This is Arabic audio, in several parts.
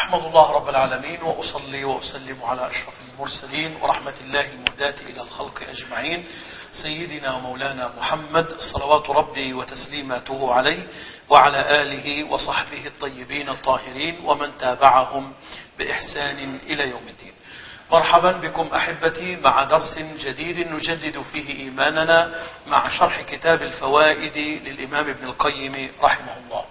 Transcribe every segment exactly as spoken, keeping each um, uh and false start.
أحمد الله رب العالمين وأصلي وأسلم على أشرف المرسلين ورحمة الله المهداة إلى الخلق أجمعين سيدنا ومولانا محمد صلوات ربي وتسليماته عليه وعلى آله وصحبه الطيبين الطاهرين ومن تابعهم بإحسان إلى يوم الدين. مرحبا بكم أحبتي مع درس جديد نجدد فيه إيماننا مع شرح كتاب الفوائد للإمام ابن القيم رحمه الله.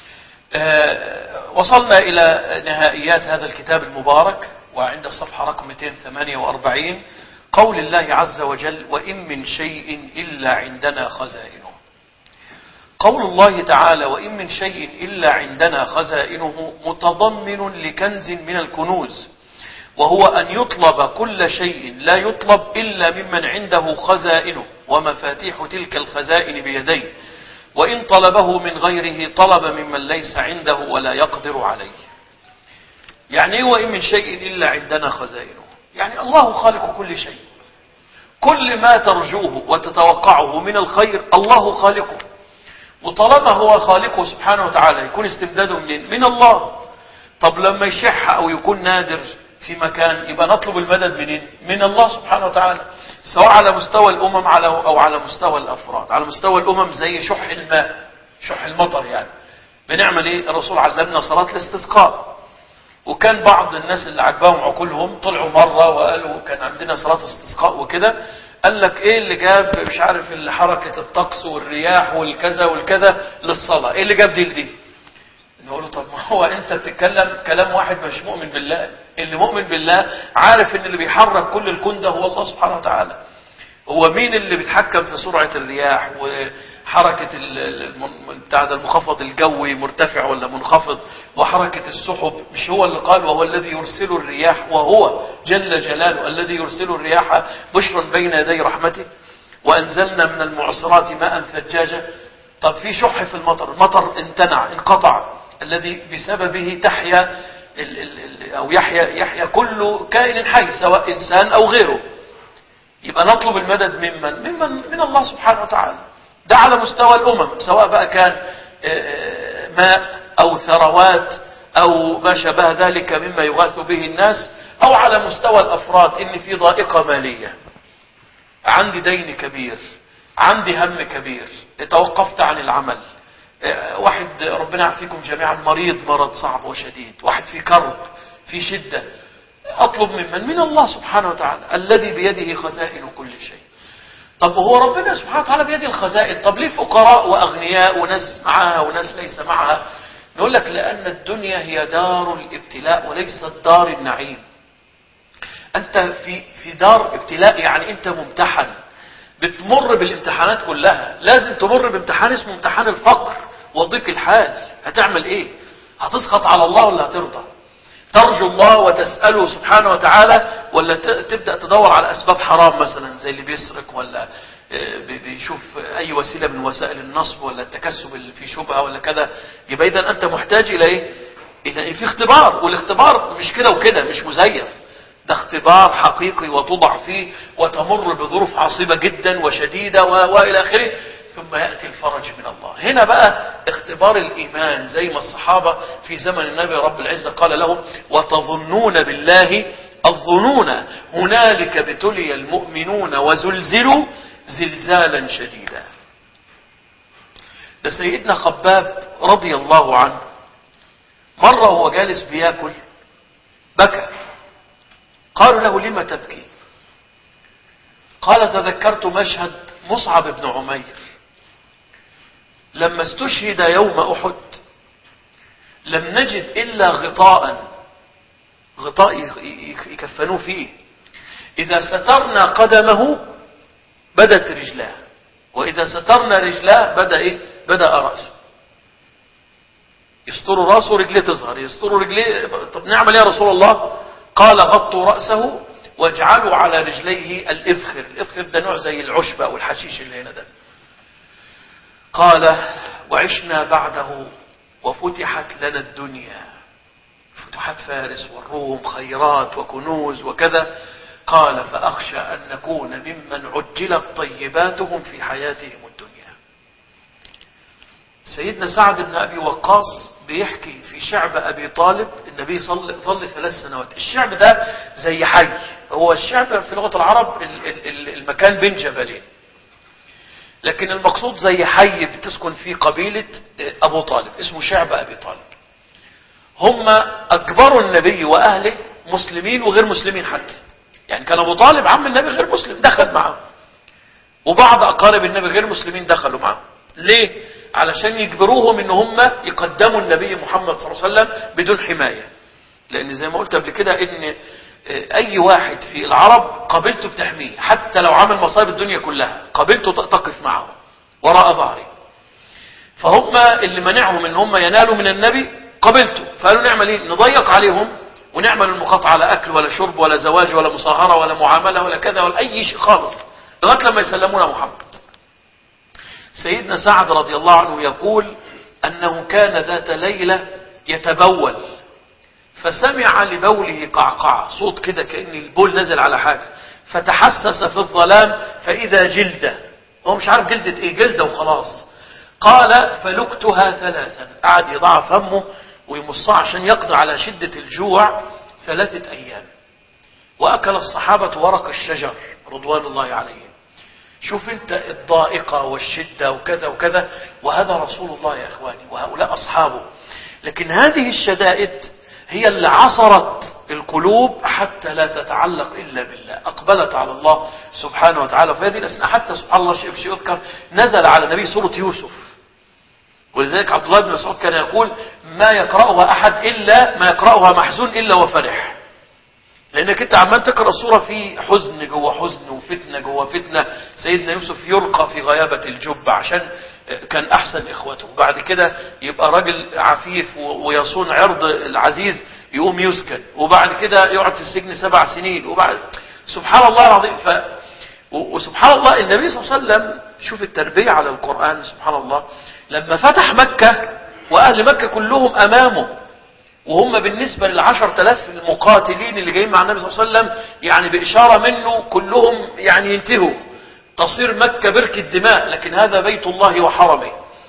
أه وصلنا إلى نهائيات هذا الكتاب المبارك وعند الصفحة رقم مئتين وثمانية وأربعين قول الله عز وجل: وإن من شيء إلا عندنا خزائنه. قول الله تعالى وإن من شيء إلا عندنا خزائنه متضمن لكنز من الكنوز، وهو أن يطلب كل شيء لا يطلب إلا ممن عنده خزائنه ومفاتيح تلك الخزائن بيديه، وإن طلبه من غيره طلب ممن ليس عنده ولا يقدر عليه. يعني وإن من شيء إلا عندنا خزائنه، يعني الله خالق كل شيء، كل ما ترجوه وتتوقعه من الخير الله خالقه، وطالما هو خالقه سبحانه وتعالى يكون استمداده من من الله. طب لما يشح أو يكون نادر في مكان يبقى نطلب المدد منين؟ من الله سبحانه وتعالى، سواء على مستوى الأمم على أو على مستوى الأفراد. على مستوى الأمم زي شح الماء، شح المطر، يعني بنعمل ايه؟ الرسول علمنا صلاة الاستسقاء، وكان بعض الناس اللي عجبهم عقولهم طلعوا مرة وقالوا كان عندنا صلاة استسقاء وكده، قال لك ايه اللي جاب مش عارف حركة الطقس والرياح والكذا والكذا للصلاة، ايه اللي جاب دي لدي؟ نقول له طب ما هو انت بتتكلم كلام واحد مش مؤمن بالله. اللي مؤمن بالله عارف ان اللي بيحرك كل الكون ده هو الله سبحانه وتعالى. هو مين اللي بيتحكم في سرعة الرياح وحركة بتاع المنخفض الجوي مرتفع ولا منخفض وحركة السحب؟ مش هو اللي قال وهو الذي يرسل الرياح، وهو جل جلاله الذي يرسل الرياح بشرا بين يدي رحمته وأنزلنا من المعصرات ماء ثجاجا. طب في شح في المطر، المطر امتنع انقطع، الذي بسببه تحيا ال ال أو يحيا يحيا كل كائن حي سواء إنسان أو غيره. يبقى نطلب المدد ممن؟ ممن من الله سبحانه وتعالى. ده على مستوى الأمم، سواء بقى كان ماء أو ثروات أو ما شابه ذلك مما يغاث به الناس، أو على مستوى الأفراد إن في ضائقة مالية، عندي دين كبير، عندي هم كبير، توقفت عن العمل، واحد ربنا يعافيكم جميعا مريض مرض صعب وشديد، واحد في كرب في شدة، أطلب ممن؟ من الله سبحانه وتعالى الذي بيده خزائن كل شيء. طب هو ربنا سبحانه وتعالى بيده الخزائن، طب ليه فقراء وأغنياء وناس معها وناس ليس معها؟ نقول لك لأن الدنيا هي دار الابتلاء وليست دار النعيم. أنت في في دار ابتلاء، يعني أنت ممتحن، بتمر بالامتحانات كلها، لازم تمر بامتحان اسمه امتحان الفقر وضيق الحال. هتعمل ايه؟ هتسخط على الله ولا هترضى؟ ترجو الله وتسأله سبحانه وتعالى، ولا تبدأ تدور على أسباب حرام مثلا زي اللي بيسرق ولا بيشوف أي وسيلة من وسائل النصب ولا التكسب اللي في شبهة ولا كذا؟ يبقى إذا أنت محتاج إلى إيه؟ إذا في اختبار، والاختبار مش كده وكده، مش مزيف، ده اختبار حقيقي وتوضع فيه وتمر بظروف عصيبة جدا وشديدة وإلى آخره، ثم يأتي الفرج من الله. هنا بقى اختبار الإيمان، زي ما الصحابة في زمن النبي رب العزة قال لهم: وتظنون بالله الظنون هنالك ابتلي المؤمنون وزلزلوا زلزالا شديدا. ده سيدنا خباب رضي الله عنه مرة وهو جالس بياكل بكى، قالوا له: لما تبكي؟ قال: تذكرت مشهد مصعب بن عمير لما استشهد يوم أحد، لم نجد إلا غطاء غطاء يكفنوه فيه، إذا سترنا قدمه بدت رجلاه، وإذا سترنا رجلاه بدأ إيه؟ بدأ رأسه. يستروا رأسه رجليه تظهر، يستروا رجليه. طب نعمل يا رسول الله؟ قال: غطوا رأسه واجعلوا على رجليه الإذخر. الإذخر ده نوع زي العشبة أو الحشيش اللي هنا ده. قال: وعشنا بعده وفتحت لنا الدنيا، فتحت فارس والروم، خيرات وكنوز وكذا. قال: فأخشى أن نكون ممن عجلت طيباتهم في حياتهم الدنيا. سيدنا سعد بن أبي وقاص بيحكي في شعب أبي طالب النبي صل ظل ثلاث سنوات. الشعب ده زي حي، هو الشعب في لغة العرب المكان بين جبلين، لكن المقصود زي حي بتسكن فيه قبيلة أبو طالب اسمه شعب أبي طالب. هم أكبروا النبي وأهله مسلمين وغير مسلمين حتى، يعني كان أبو طالب عم النبي غير مسلم دخل معه، وبعض أقارب النبي غير مسلمين دخلوا معه. ليه؟ علشان يجبروهم ان هم يقدموا النبي محمد صلى الله عليه وسلم بدون حماية. لان زي ما قلت قبل كده ان اي واحد في العرب قبيلته بتحميه، حتى لو عمل مصائب الدنيا كلها قبيلته تقف معه وراء ظهره. فهم اللي منعهم ان هم ينالوا من النبي قبيلته، فقالوا نعمل ايه؟ نضيق عليهم ونعمل المقاطعة، لا اكل ولا شرب ولا زواج ولا مصاهرة ولا معاملة ولا كذا ولا اي شيء خالص لغاية لما يسلمونا محمد. سيدنا سعد رضي الله عنه يقول أنه كان ذات ليلة يتبول فسمع لبوله قعقعة، صوت كده كأن البول نزل على حاجة، فتحسس في الظلام فإذا جلدة، هو مش عارف جلدة ايه، جلدة وخلاص. قال فلكتها ثلاثا، قعد يضع فمه ويمصها عشان يقضي على شدة الجوع ثلاثة أيام. وأكل الصحابة ورق الشجر رضوان الله عليهم. شوف انت الضائقة والشدة وكذا وكذا، وهذا رسول الله يا اخواني وهؤلاء اصحابه. لكن هذه الشدائد هي اللي عصرت القلوب حتى لا تتعلق الا بالله، اقبلت على الله سبحانه وتعالى. في هذه الاثناء حتى سبحان الله شيء شيء يذكر نزل على النبي سورة يوسف، ولذلك عبد الله بن مسعود كان يقول ما يقرأها احد الا ما يقرأها محزون الا وفرح. لانك انت عمال تقرأ الصورة في حزن جوه حزن وفتنة جوه فتنة. سيدنا يوسف يرقى في غيابة الجب عشان كان احسن اخوته، وبعد كده يبقى راجل عفيف ويصون عرض العزيز يقوم يسجن، وبعد كده يقعد في السجن سبع سنين، وبعد سبحان الله العظيم. ف وسبحان الله النبي صلى الله عليه وسلم، شوف التربية على القرآن سبحان الله، لما فتح مكة واهل مكة كلهم امامه، وهم بالنسبة للعشر تلاف المقاتلين اللي جايين مع النبي صلى الله عليه وسلم يعني بإشارة منه كلهم يعني ينتهوا، تصير مكة بركة دماء، لكن هذا بيت الله وحرمه.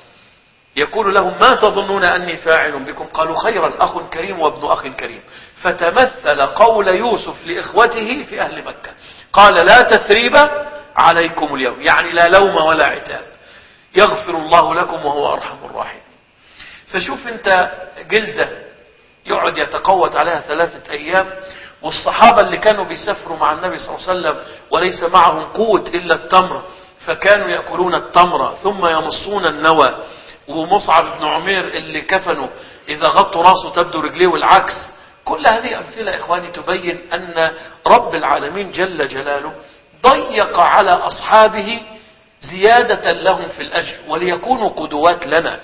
يقول لهم ما تظنون أني فاعل بكم؟ قالوا خيرا، أخ كريم وابن أخ كريم. فتمثل قول يوسف لإخوته في أهل مكة، قال لا تثريب عليكم اليوم، يعني لا لوم ولا عتاب، يغفر الله لكم وهو أرحم الراحمين. فشوف انت جلده يقعد يتقوت عليها ثلاثة أيام، والصحابة اللي كانوا بيسافروا مع النبي صلى الله عليه وسلم وليس معهم قوت إلا التمر، فكانوا يأكلون التمر ثم يمصون النوى. ومصعب بن عمير اللي كفنوا إذا غطوا راسه تبدو رجليه والعكس. كل هذه أمثلة إخواني تبين أن رب العالمين جل جلاله ضيق على أصحابه زيادة لهم في الأجر وليكونوا قدوات لنا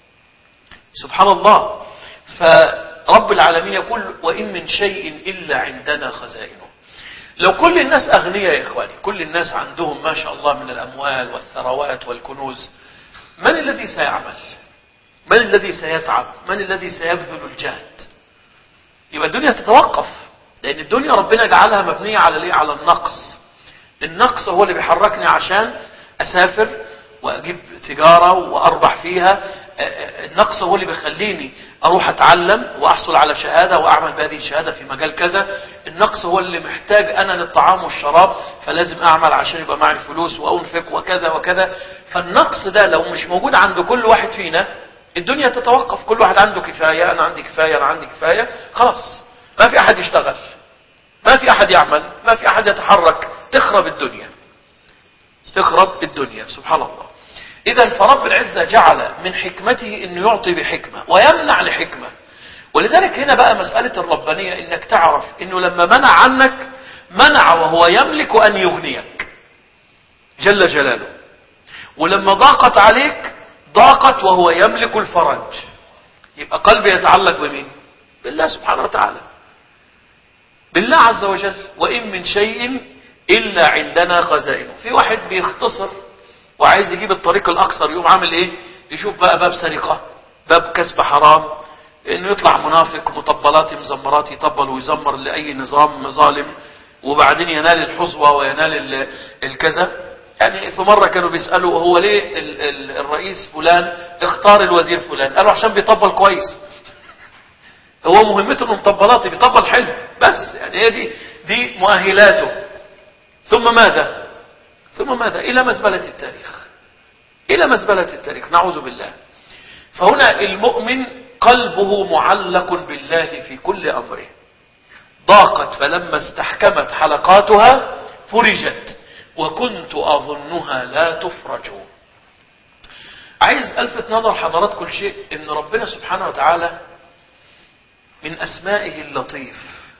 سبحان الله. ف رب العالمين يقول وإن من شيء إلا عندنا خزائنه. لو كل الناس أغنياء يا إخواني، كل الناس عندهم ما شاء الله من الأموال والثروات والكنوز، من الذي سيعمل؟ من الذي سيتعب؟ من الذي سيبذل الجهد؟ يبقى الدنيا تتوقف، لأن الدنيا ربنا جعلها مبنية على ليه؟ على النقص. النقص هو اللي بيحركني عشان أسافر وأجيب تجارة وأربح فيها. النقص هو اللي بيخليني أروح أتعلم وأحصل على شهادة وأعمل بهذه الشهادة في مجال كذا. النقص هو اللي محتاج أنا للطعام والشراب، فلازم أعمل عشان يبقى معي فلوس وأنفق وكذا وكذا. فالنقص ده لو مش موجود عند كل واحد فينا الدنيا تتوقف. كل واحد عنده كفاية، أنا عندي كفاية، أنا عندي كفاية، خلاص ما في أحد يشتغل، ما في أحد يعمل، ما في أحد يتحرك، تخرب الدنيا، تخرب الدنيا سبحان الله. إذا فرب العزة جعل من حكمته أنه يعطي بحكمة ويمنع لحكمة. ولذلك هنا بقى مسألة الربانية، إنك تعرف أنه لما منع عنك منع وهو يملك أن يغنيك جل جلاله، ولما ضاقت عليك ضاقت وهو يملك الفرج. يبقى قلبي يتعلق بمين؟ بالله سبحانه وتعالى، بالله عز وجل. وإن من شيء إلا عندنا خزائنه. في واحد بيختصر وعايز يجيب الطريق الأقصر، يقوم عامل إيه؟ يشوف بقى باب سرقة، باب كسب حرام، إنه يطلع منافق مطبلاتي مزمراتي، يطبل ويزمر لأي نظام ظالم، وبعدين ينال الحظوة وينال الكذا. يعني في مرة كانوا بيسألوا هو ليه ال ال الرئيس فلان اختار الوزير فلان؟ قالوا عشان بيطبل كويس. هو مهمته انه مطبلاتي، بيطبل حلو بس، يعني هي دي دي مؤهلاته. ثم ماذا؟ ثم ماذا؟ إلى مزبلة التاريخ، إلى مزبلة التاريخ، نعوذ بالله. فهنا المؤمن قلبه معلق بالله في كل أمره. ضاقت فلما استحكمت حلقاتها فرجت وكنت أظنها لا تفرج. عايز ألفت نظر حضرات كل شيء إن ربنا سبحانه وتعالى من أسمائه اللطيف،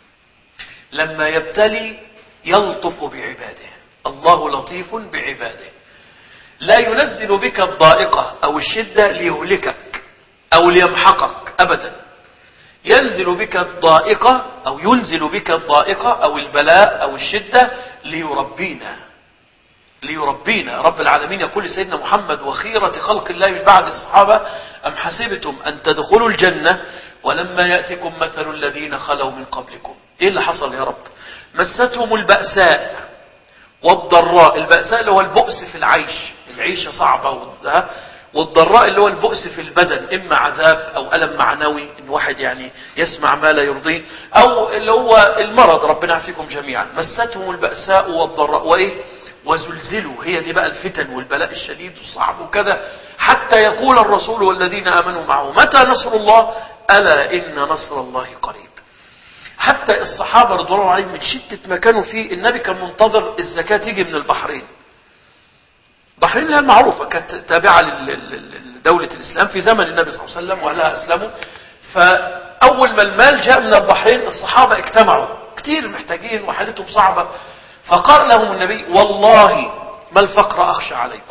لما يبتلي يلطف بعباده. الله لطيف بعباده، لا ينزل بك الضائقة أو الشدة ليهلكك أو ليمحقك أبدا. ينزل بك الضائقة أو ينزل بك الضائقة أو البلاء أو الشدة ليربينا، ليربينا. رب العالمين يقول لسيدنا محمد وخيرة خلق الله من بعد الصحابة: أم حسبتم أن تدخلوا الجنة ولما يأتكم مثل الذين خلوا من قبلكم. إيه اللي حصل يا رب؟ مستهم البأساء والضراء. البأساء اللي هو البؤس في العيش، العيشة صعبة، والضراء اللي هو البؤس في البدن، إما عذاب أو ألم معنوي، إن واحد يعني يسمع ما لا يرضيه، أو اللي هو المرض، ربنا يعافيكم جميعا. مستهم البأساء والضراء وإيه؟ وزلزلوا. هي دي بقى الفتن والبلاء الشديد والصعب وكذا، حتى يقول الرسول والذين آمنوا معه متى نصر الله؟ ألا إن نصر الله قريب. حتى الصحابة رضوان الله عليهم من شدة ما كانوا فيه، النبي كان منتظر الزكاة تيجي من البحرين. البحرين اللي هي المعروفة كانت تابعة لدولة الإسلام في زمن النبي صلى الله عليه وسلم وأهلها أسلموا. فأول ما المال جاء من البحرين الصحابة اجتمعوا كتير محتاجين وحالتهم صعبة، فقال لهم النبي والله ما الفقر أخشى عليكم،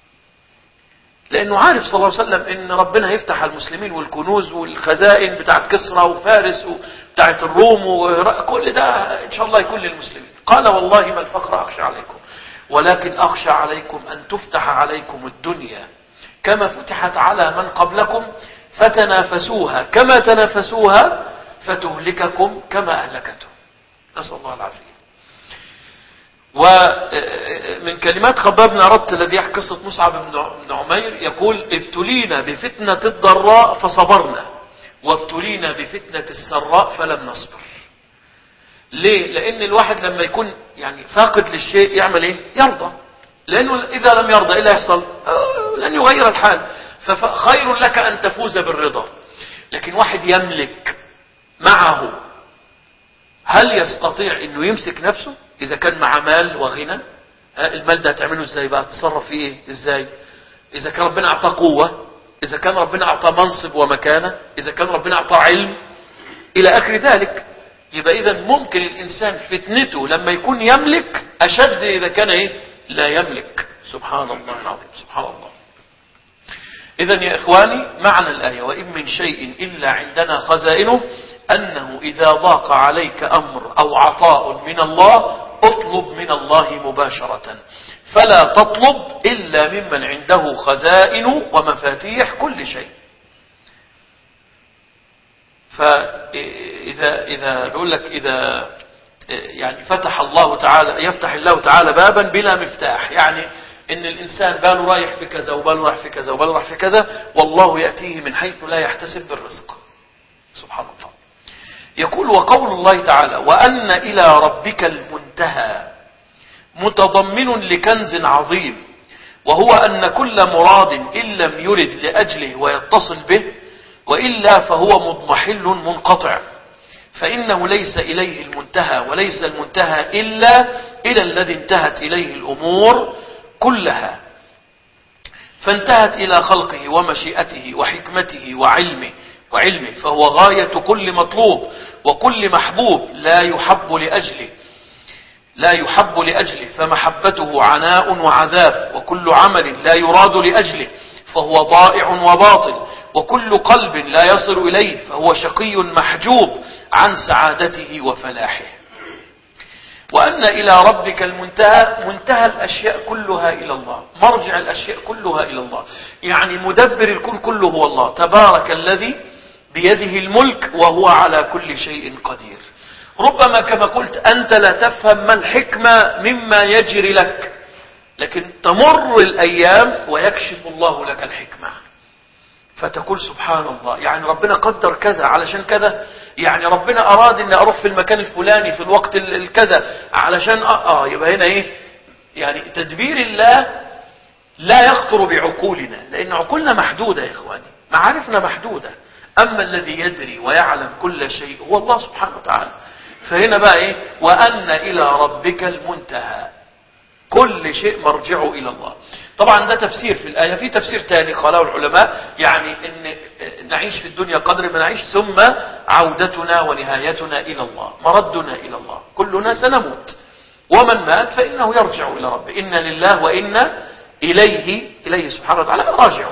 لأنه عارف صلى الله عليه وسلم إن ربنا هيفتح على المسلمين والكنوز والخزائن بتاعت كسرى وفارس وبتاعت الروم وكل ده إن شاء الله يكون للمسلمين. قال والله ما الفقر أخشى عليكم ولكن أخشى عليكم أن تفتح عليكم الدنيا كما فتحت على من قبلكم فتنافسوها كما تنافسوها فتهلككم كما أهلكتهم. نسأل الله العافية. ومن كلمات خباب بن أرط الذي يحكي قصة مصعب بن عمير يقول: ابتلينا بفتنة الضراء فصبرنا وابتلينا بفتنة السراء فلم نصبر. ليه؟ لأن الواحد لما يكون يعني فاقد للشيء يعمل ايه؟ يرضى. لأنه إذا لم يرضى إيه اللي يحصل؟ لن يغير الحال. فخير لك أن تفوز بالرضا. لكن واحد يملك معه، هل يستطيع أنه يمسك نفسه؟ إذا كان مع مال وغنى، المال ده هتعمله إزاي بقى؟ تتصرف فيه إيه؟ إزاي؟ إذا كان ربنا أعطى قوة، إذا كان ربنا أعطى منصب ومكانة، إذا كان ربنا أعطى علم إلى آخر ذلك، يبقى إذا ممكن الإنسان فتنته لما يكون يملك أشد إذا كان إيه؟ لا يملك. سبحان الله العظيم، سبحان الله. إذن يا إخواني معنى الآية: وإن من شيء إلا عندنا خزائنه، أنه إذا ضاق عليك أمر أو عطاء من الله اطلب من الله مباشرة، فلا تطلب إلا ممن عنده خزائن ومفاتيح كل شيء. فإذا إذا بقول لك إذا يعني فتح الله تعالى، يفتح الله تعالى بابا بلا مفتاح، يعني إن الإنسان باله رايح في كذا وباله رايح في كذا وباله رايح في كذا، والله يأتيه من حيث لا يحتسب بالرزق. سبحان الله. يقول: وقول الله تعالى: وأن إلى ربك المنتهى، متضمن لكنز عظيم، وهو أن كل مراد إن لم يرد لأجله ويتصل به وإلا فهو مضمحل منقطع، فإنه ليس إليه المنتهى، وليس المنتهى إلا إلى الذي انتهت إليه الأمور كلها، فانتهت إلى خلقه ومشيئته وحكمته وعلمه وعلمه فهو غاية كل مطلوب وكل محبوب لا يحب لأجله لا يحب لأجله فمحبته عناء وعذاب، وكل عمل لا يراد لأجله فهو ضائع وباطل، وكل قلب لا يصل إليه فهو شقي محجوب عن سعادته وفلاحه. وأن إلى ربك المنتهى، منتهى الأشياء كلها إلى الله، مرجع الأشياء كلها إلى الله، يعني مدبر الكون كله هو الله. تبارك الذي بيده الملك وهو على كل شيء قدير. ربما كما قلت أنت لا تفهم ما الحكمة مما يجري لك، لكن تمر الأيام ويكشف الله لك الحكمة، فتقول سبحان الله، يعني ربنا قدر كذا علشان كذا، يعني ربنا أراد أن أروح في المكان الفلاني في الوقت الكذا علشان آه, آه يبقى هنا إيه؟ يعني تدبير الله لا يخطر بعقولنا، لأن عقولنا محدودة يا إخواني، معارفنا محدودة. أما الذي يدري ويعلم كل شيء هو الله سبحانه وتعالى. فهنا بقى إيه؟ وأن إلى ربك المنتهى، كل شيء مرجعه إلى الله. طبعا ده تفسير في الآية. في تفسير تاني قاله العلماء، يعني أن نعيش في الدنيا قدر ما نعيش، ثم عودتنا ونهايتنا إلى الله، مردنا إلى الله، كلنا سنموت، ومن مات فإنه يرجع إلى ربه، إنا لله وإنا إليه إليه سبحانه وتعالى راجعون.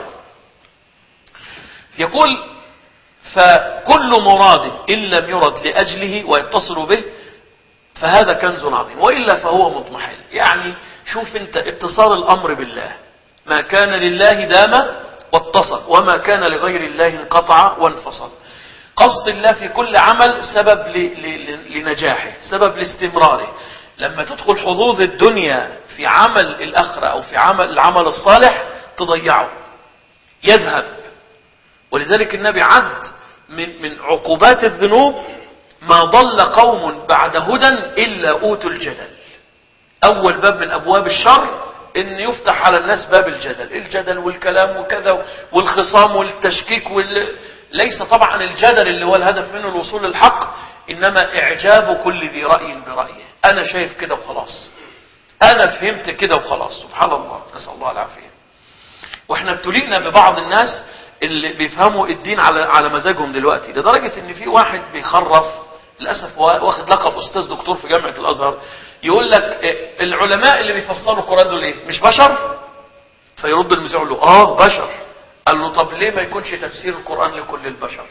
يقول فكل مراد إن لم يرد لأجله ويتصل به فهذا كنز عظيم، وإلا فهو مضمحل. يعني شوف انت اتصال الأمر بالله، ما كان لله دام واتصل، وما كان لغير الله انقطع وانفصل. قصد الله في كل عمل سبب لنجاحه، سبب لاستمراره. لما تدخل حظوظ الدنيا في عمل الآخرة أو في عمل العمل الصالح تضيعه، يذهب. ولذلك النبي عد من من عقوبات الذنوب ما ضل قوم بعد هدى إلا أوتوا الجدل. أول باب من أبواب الشر إن يفتح على الناس باب الجدل، الجدل والكلام وكذا والخصام والتشكيك وال... ليس طبعا الجدل اللي هو الهدف منه الوصول للحق، إنما إعجاب كل ذي رأي برأيه. أنا شايف كده وخلاص، أنا فهمت كده وخلاص. سبحان الله، نسأل الله العافية. وإحنا ابتلينا ببعض الناس اللي بيفهموا الدين على على مزاجهم دلوقتي، لدرجة إن في واحد بيخرف للأسف واخد لقب أستاذ دكتور في جامعة الأزهر، يقول لك العلماء اللي بيفسروا القرآن دول إيه؟ مش بشر؟ فيرد المذيع يقول له آه بشر. قال له طب ليه ما يكونش تفسير القرآن لكل البشر؟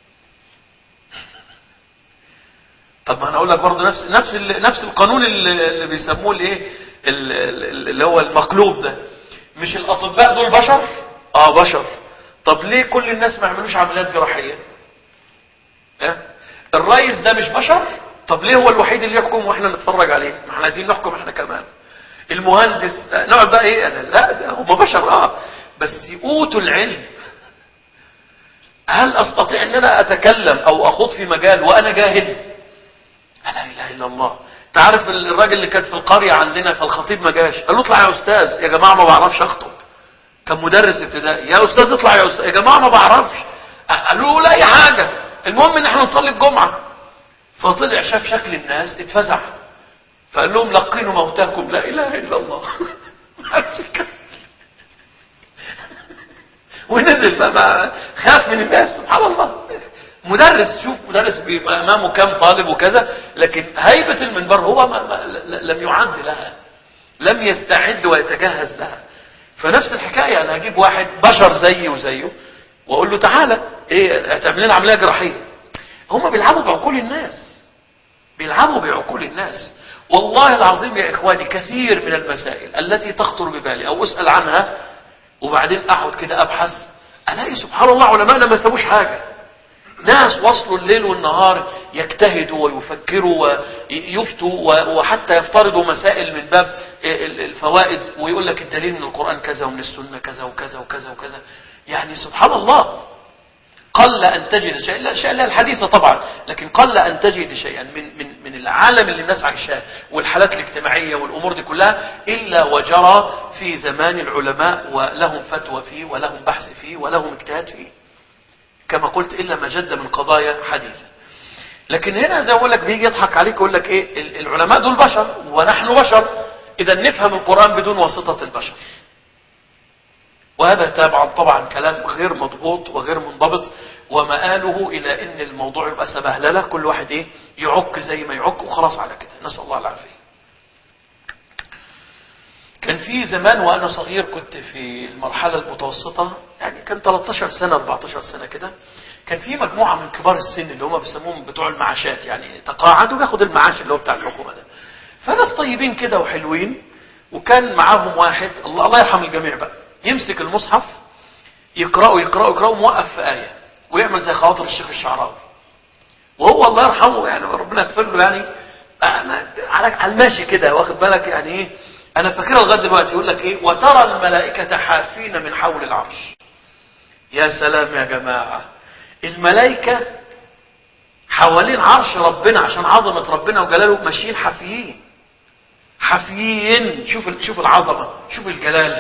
طب ما انا اقول لك برضه نفس نفس نفس القانون اللي بيسموه الايه اللي هو المقلوب ده. مش الاطباء دول بشر؟ اه بشر. طب ليه كل الناس ما يعملوش عمليات جراحيه؟ اه الرئيس ده مش بشر؟ طب ليه هو الوحيد اللي يحكم واحنا نتفرج عليه؟ ما احنا عايزين نحكم احنا كمان. المهندس نقعد بقى ايه؟ أنا لا هم بشر اه بس اوتوا العلم. هل استطيع ان انا اتكلم او اخوض في مجال وانا جاهل؟ لا اله الا الله. تعرف الراجل اللي كان في القريه عندنا فالخطيب ما جاش، قال له اطلع يا استاذ. يا جماعه ما بعرفش اخطب. كان مدرس ابتدائي. يا استاذ اطلع يا استاذ. يا جماعه ما بعرفش. قالوا له لا اي حاجه، المهم ان احنا نصلي الجمعه. فطلع شاف شكل الناس اتفزع، فقال لهم لقنوا موتاكم لا اله الا الله. ونزل بقى خاف من الناس. سبحان الله. مدرس، شوف مدرس بيبقى امامه كام طالب وكذا، لكن هيبة المنبر هو ما ما لم يعد لها، لم يستعد ويتجهز لها. فنفس الحكاية، انا هجيب واحد بشر زيي وزيه واقول له تعالى ايه هتعمل لنا عملية جراحية. هم بيلعبوا بعقول الناس، بيلعبوا بعقول الناس. والله العظيم يا اخواني كثير من المسائل التي تخطر ببالي او اسأل عنها وبعدين اقعد كده ابحث، الاقي سبحان الله علماءنا ما سابوش حاجة. ناس وصلوا الليل والنهار يجتهدوا ويفكروا ويفتوا وحتى يفترضوا مسائل من باب الفوائد، ويقول لك الدليل من القرآن كذا ومن السنة كذا وكذا وكذا وكذا. يعني سبحان الله قل أن تجد شيئا، لا شيئا الحديثة طبعا، لكن قل أن تجد شيئا من من من العالم اللي الناس عايشاه والحالات الاجتماعية والأمور دي كلها إلا وجرى في زمان العلماء ولهم فتوى فيه ولهم بحث فيه ولهم اجتهاد فيه، كما قلت إلا ما جد من قضايا حديثة. لكن هنا زي أقول لك بيجي يضحك عليك يقول لك إيه العلماء دول بشر ونحن بشر، إذا نفهم القرآن بدون واسطة البشر. وهذا طبعا طبعا كلام غير مضبوط وغير منضبط، ومآله إلى إن الموضوع يبقى سبهلله، كل واحد إيه يعك زي ما يعك وخلاص على كده، نسأل الله العافية. كان في زمان وأنا صغير كنت في المرحلة المتوسطة، يعني كان ثلاثة عشر سنة أربعة عشر سنة كده، كان في مجموعة من كبار السن اللي هم بيسموهم بتوع المعاشات، يعني تقاعد وبياخد المعاش اللي هو بتاع الحكومة ده. فناس طيبين كده وحلوين، وكان معاهم واحد الله الله يرحم الجميع بقى يمسك المصحف يقرأوا يقرأوا يقرأوا موقف في آية ويعمل زي خواطر الشيخ الشعراوي، وهو الله يرحمه يعني ربنا يغفر له، يعني على الماشي كده واخد بالك يعني ايه انا فاكرها لغايه دلوقتي، يقول لك ايه؟ وترى الملائكه حافين من حول العرش. يا سلام يا جماعه، الملائكه حوالين عرش ربنا عشان عظمه ربنا وجلاله، ماشيين حافيين حافيين. شوف شوف العظمه، شوف الجلال.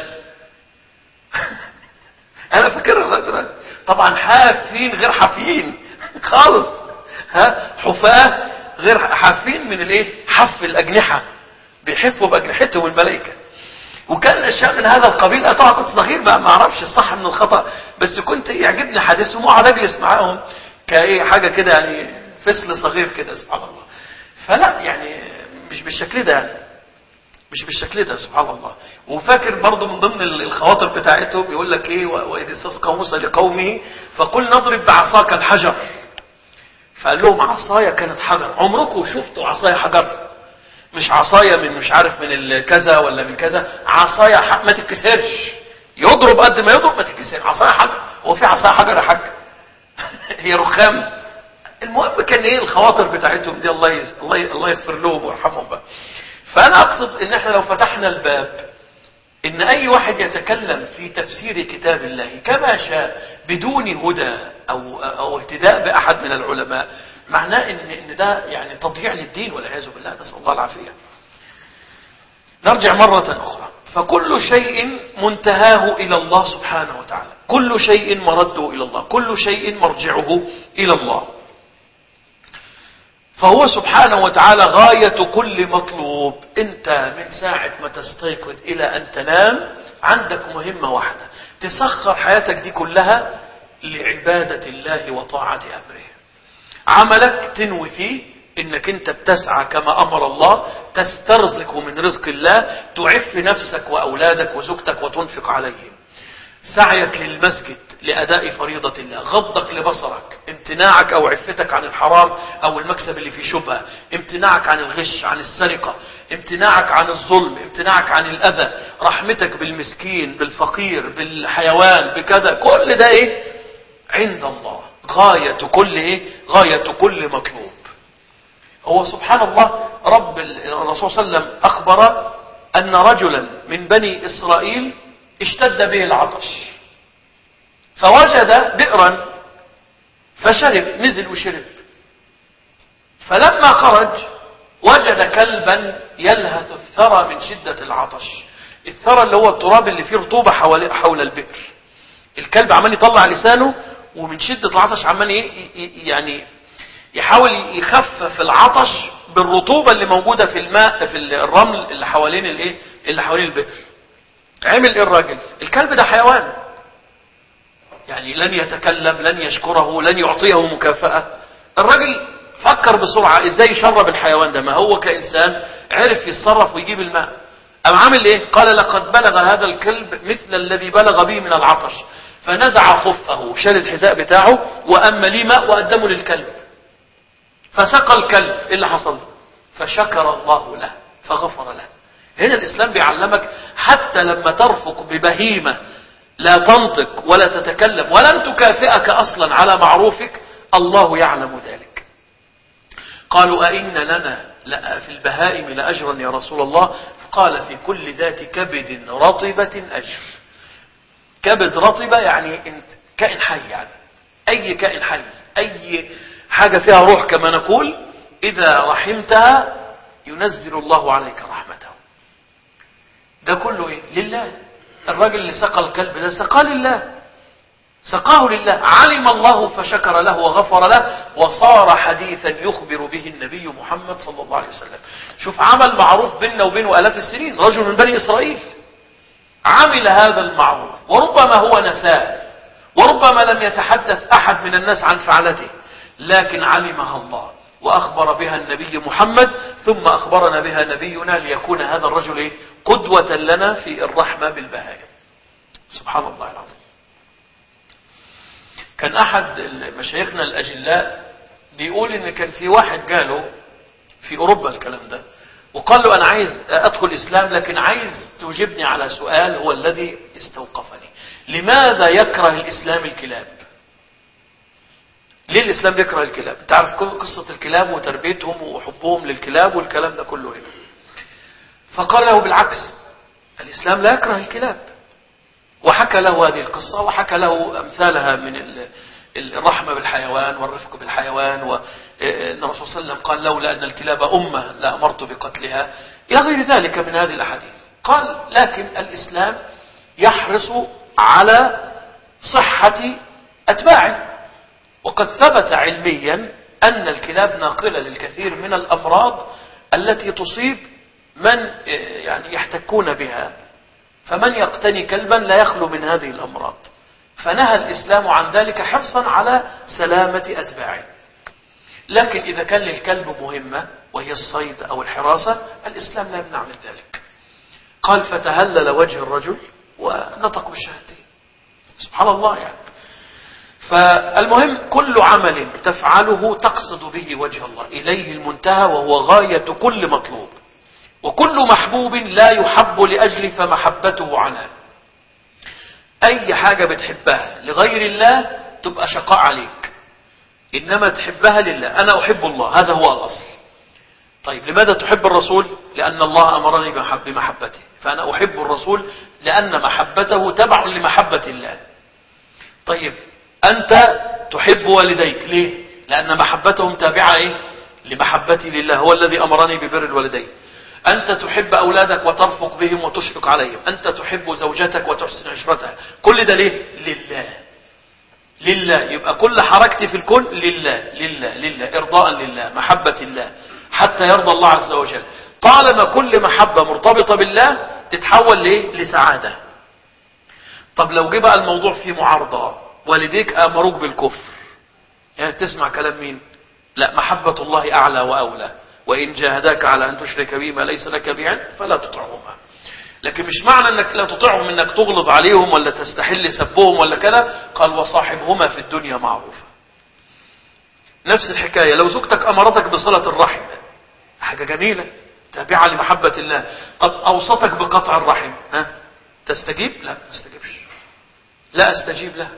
انا فاكرها لغايه دلوقتي. طبعا حافين غير حافيين خالص، ها، حفاة غير حافين من الايه؟ حف الاجنحه، بيحفوا باجنحتهم الملائكه. وكان اشياء من هذا القبيل. انا طبعا كنت صغير بقى ما اعرفش الصح من الخطا، بس كنت يعجبني حديثهم واقعد اجلس معاهم كاي حاجه كده، يعني فصل صغير كده، سبحان الله. فلا يعني مش بالشكل ده، يعني مش بالشكل ده، سبحان الله. وفاكر برضه من ضمن الخواطر بتاعتهم يقول لك ايه؟ واذ استسقى موسى لقومه فقل نضرب بعصاك الحجر. فقال لهم عصايه كانت حجر. عمركم شفتوا عصايه حجر؟ مش عصايه من مش عارف من الكذا ولا من كذا، عصايه ما تتكسرش، يضرب قد ما يضرب ما تتكسر. عصايه حجر، هو في عصايه حجر يا حاج؟ هي رخام. المهم كان ايه الخواطر بتاعتهم دي؟ الله يز... الله ي... الله يغفر لهم ويرحمهم بقى. فانا اقصد ان احنا لو فتحنا الباب ان اي واحد يتكلم في تفسير كتاب الله كما شاء بدون هدى او او اهتداء باحد من العلماء، معناه ان ان ده يعني تضييع للدين والعياذ بالله، نسال الله العافيه. نرجع مره اخرى. فكل شيء منتهاه الى الله سبحانه وتعالى، كل شيء مرده الى الله، كل شيء مرجعه الى الله. فهو سبحانه وتعالى غاية كل مطلوب. انت من ساعة ما تستيقظ الى ان تنام عندك مهمة واحدة، تسخر حياتك دي كلها لعبادة الله وطاعة امره. عملك تنوي فيه انك انت بتسعى كما امر الله، تسترزق من رزق الله، تعف نفسك واولادك وزوجتك وتنفق عليهم. سعيك للمسجد لأداء فريضة الله، غضك لبصرك، امتناعك أو عفتك عن الحرام أو المكسب اللي فيه شبهة، امتناعك عن الغش، عن السرقة، امتناعك عن الظلم، امتناعك عن الأذى، رحمتك بالمسكين بالفقير بالحيوان بكذا، كل ده ايه؟ عند الله غاية كل ايه؟ غاية كل مطلوب. هو سبحان الله رب الرسول صلى الله عليه وسلم أخبر أن رجلا من بني إسرائيل اشتد به العطش فوجد بئرا فشرب، نزل وشرب. فلما خرج وجد كلبا يلهث الثرى من شدة العطش. الثرى اللي هو التراب اللي فيه رطوبة حول حول البئر. الكلب عمال يطلع لسانه ومن شدة العطش عمال يعني يحاول يخفف العطش بالرطوبة اللي موجودة في الماء في الرمل اللي حوالين الايه اللي حوالين البئر. عمل ايه الراجل؟ الكلب ده حيوان، يعني لن يتكلم، لن يشكره، لن يعطيه مكافأة. الراجل فكر بسرعة ازاي يشرب الحيوان ده، ما هو كإنسان عرف يتصرف ويجيب الماء. أم عمل ايه؟ قال لقد بلغ هذا الكلب مثل الذي بلغ به من العطش. فنزع خفه، شال الحذاء بتاعه وأما لي ماء وقدمه للكلب فسقى الكلب. ايه اللي حصل؟ فشكر الله له فغفر له. هنا الإسلام بيعلمك حتى لما ترفق ببهيمة لا تنطق ولا تتكلم ولن تكافئك أصلا على معروفك، الله يعلم ذلك. قالوا أئن لنا في البهائم لأجرا يا رسول الله؟ قال في كل ذات كبد رطبة أجر. كبد رطبة يعني كائن حي، يعني أي كائن حي، أي حاجة فيها روح كما نقول، إذا رحمتها ينزل الله عليك رحمته. ده كله إيه؟ لله. الرجل اللي سقى الكلب ده سقاه لله، سقاه لله، علم الله فشكر له وغفر له وصار حديثا يخبر به النبي محمد صلى الله عليه وسلم. شوف عمل معروف بيننا وبينه آلاف السنين، رجل من بني إسرائيل عمل هذا المعروف وربما هو نساه وربما لم يتحدث أحد من الناس عن فعلته، لكن علمها الله وأخبر بها النبي محمد، ثم أخبرنا بها نبينا ليكون هذا الرجل إيه؟ قدوة لنا في الرحمة بالبهائم. سبحان الله العظيم. كان أحد مشايخنا الأجلاء بيقول إن كان في واحد قاله في أوروبا الكلام ده، وقال له أنا عايز أدخل الإسلام لكن عايز توجبني على سؤال هو الذي استوقفني. لماذا يكره الإسلام الكلاب؟ ليه الإسلام بيكره الكلاب؟ تعرف قصة الكلاب وتربيتهم وحبهم للكلاب والكلام ده كله هنا. فقال له بالعكس، الإسلام لا يكره الكلاب، وحكى له هذه القصة وحكى له أمثالها من الرحمة بالحيوان والرفق بالحيوان، وأن الرسول صلى الله عليه وسلم قال لولا أن الكلاب أمة لأمرت بقتلها، إلى غير ذلك من هذه الأحاديث. قال لكن الإسلام يحرص على صحة أتباعه، وقد ثبت علميا أن الكلاب ناقلة للكثير من الأمراض التي تصيب من يعني يحتكون بها، فمن يقتني كلبا لا يخلو من هذه الأمراض، فنهى الإسلام عن ذلك حرصا على سلامة أتباعه. لكن إذا كان للكلب مهمة وهي الصيد أو الحراسة، الإسلام لا يمنع من ذلك. قال فتهلل وجه الرجل ونطق بالشهادتين. سبحان الله يعني. فالمهم كل عمل تفعله تقصد به وجه الله، إليه المنتهى وهو غاية كل مطلوب، وكل محبوب لا يحب لأجل فمحبته عناء. أي حاجة بتحبها لغير الله تبقى شقاء عليك، إنما تحبها لله. أنا أحب الله، هذا هو الأصل. طيب لماذا تحب الرسول؟ لأن الله أمرني بمحبته، فأنا أحب الرسول لأن محبته تبع لمحبة الله. طيب أنت تحب والديك ليه؟ لأن محبتهم تابعة إيه؟ لمحبتي لله، هو الذي أمرني ببر الوالدين. أنت تحب أولادك وترفق بهم وتشفق عليهم، أنت تحب زوجتك وتحسن عشرتها، كل ده ليه؟ لله. لله. يبقى كل حركتي في الكون لله لله لله، إرضاء لله، محبة الله، حتى يرضى الله عز وجل. طالما كل محبة مرتبطة بالله تتحول ليه؟ لسعادة. طب لو جه بقى الموضوع فيه معارضة، والديك أمروك بالكفر، يعني تسمع كلام مين؟ لا، محبة الله أعلى وأولى، وإن جاهداك على أن تشرك بي ما ليس لك به علم فلا تطعهما. لكن مش معنى أنك لا تطعهم أنك تغلظ عليهم ولا تستحل سبهم ولا كذا. قال وصاحبهما في الدنيا معروفة. نفس الحكاية لو زوجتك أمرتك بصلة الرحم، حاجة جميلة تابعة لمحبة الله، قد أوصتك بقطع الرحم، ها تستجيب؟ لا ما استجيبش، لا أستجيب لها.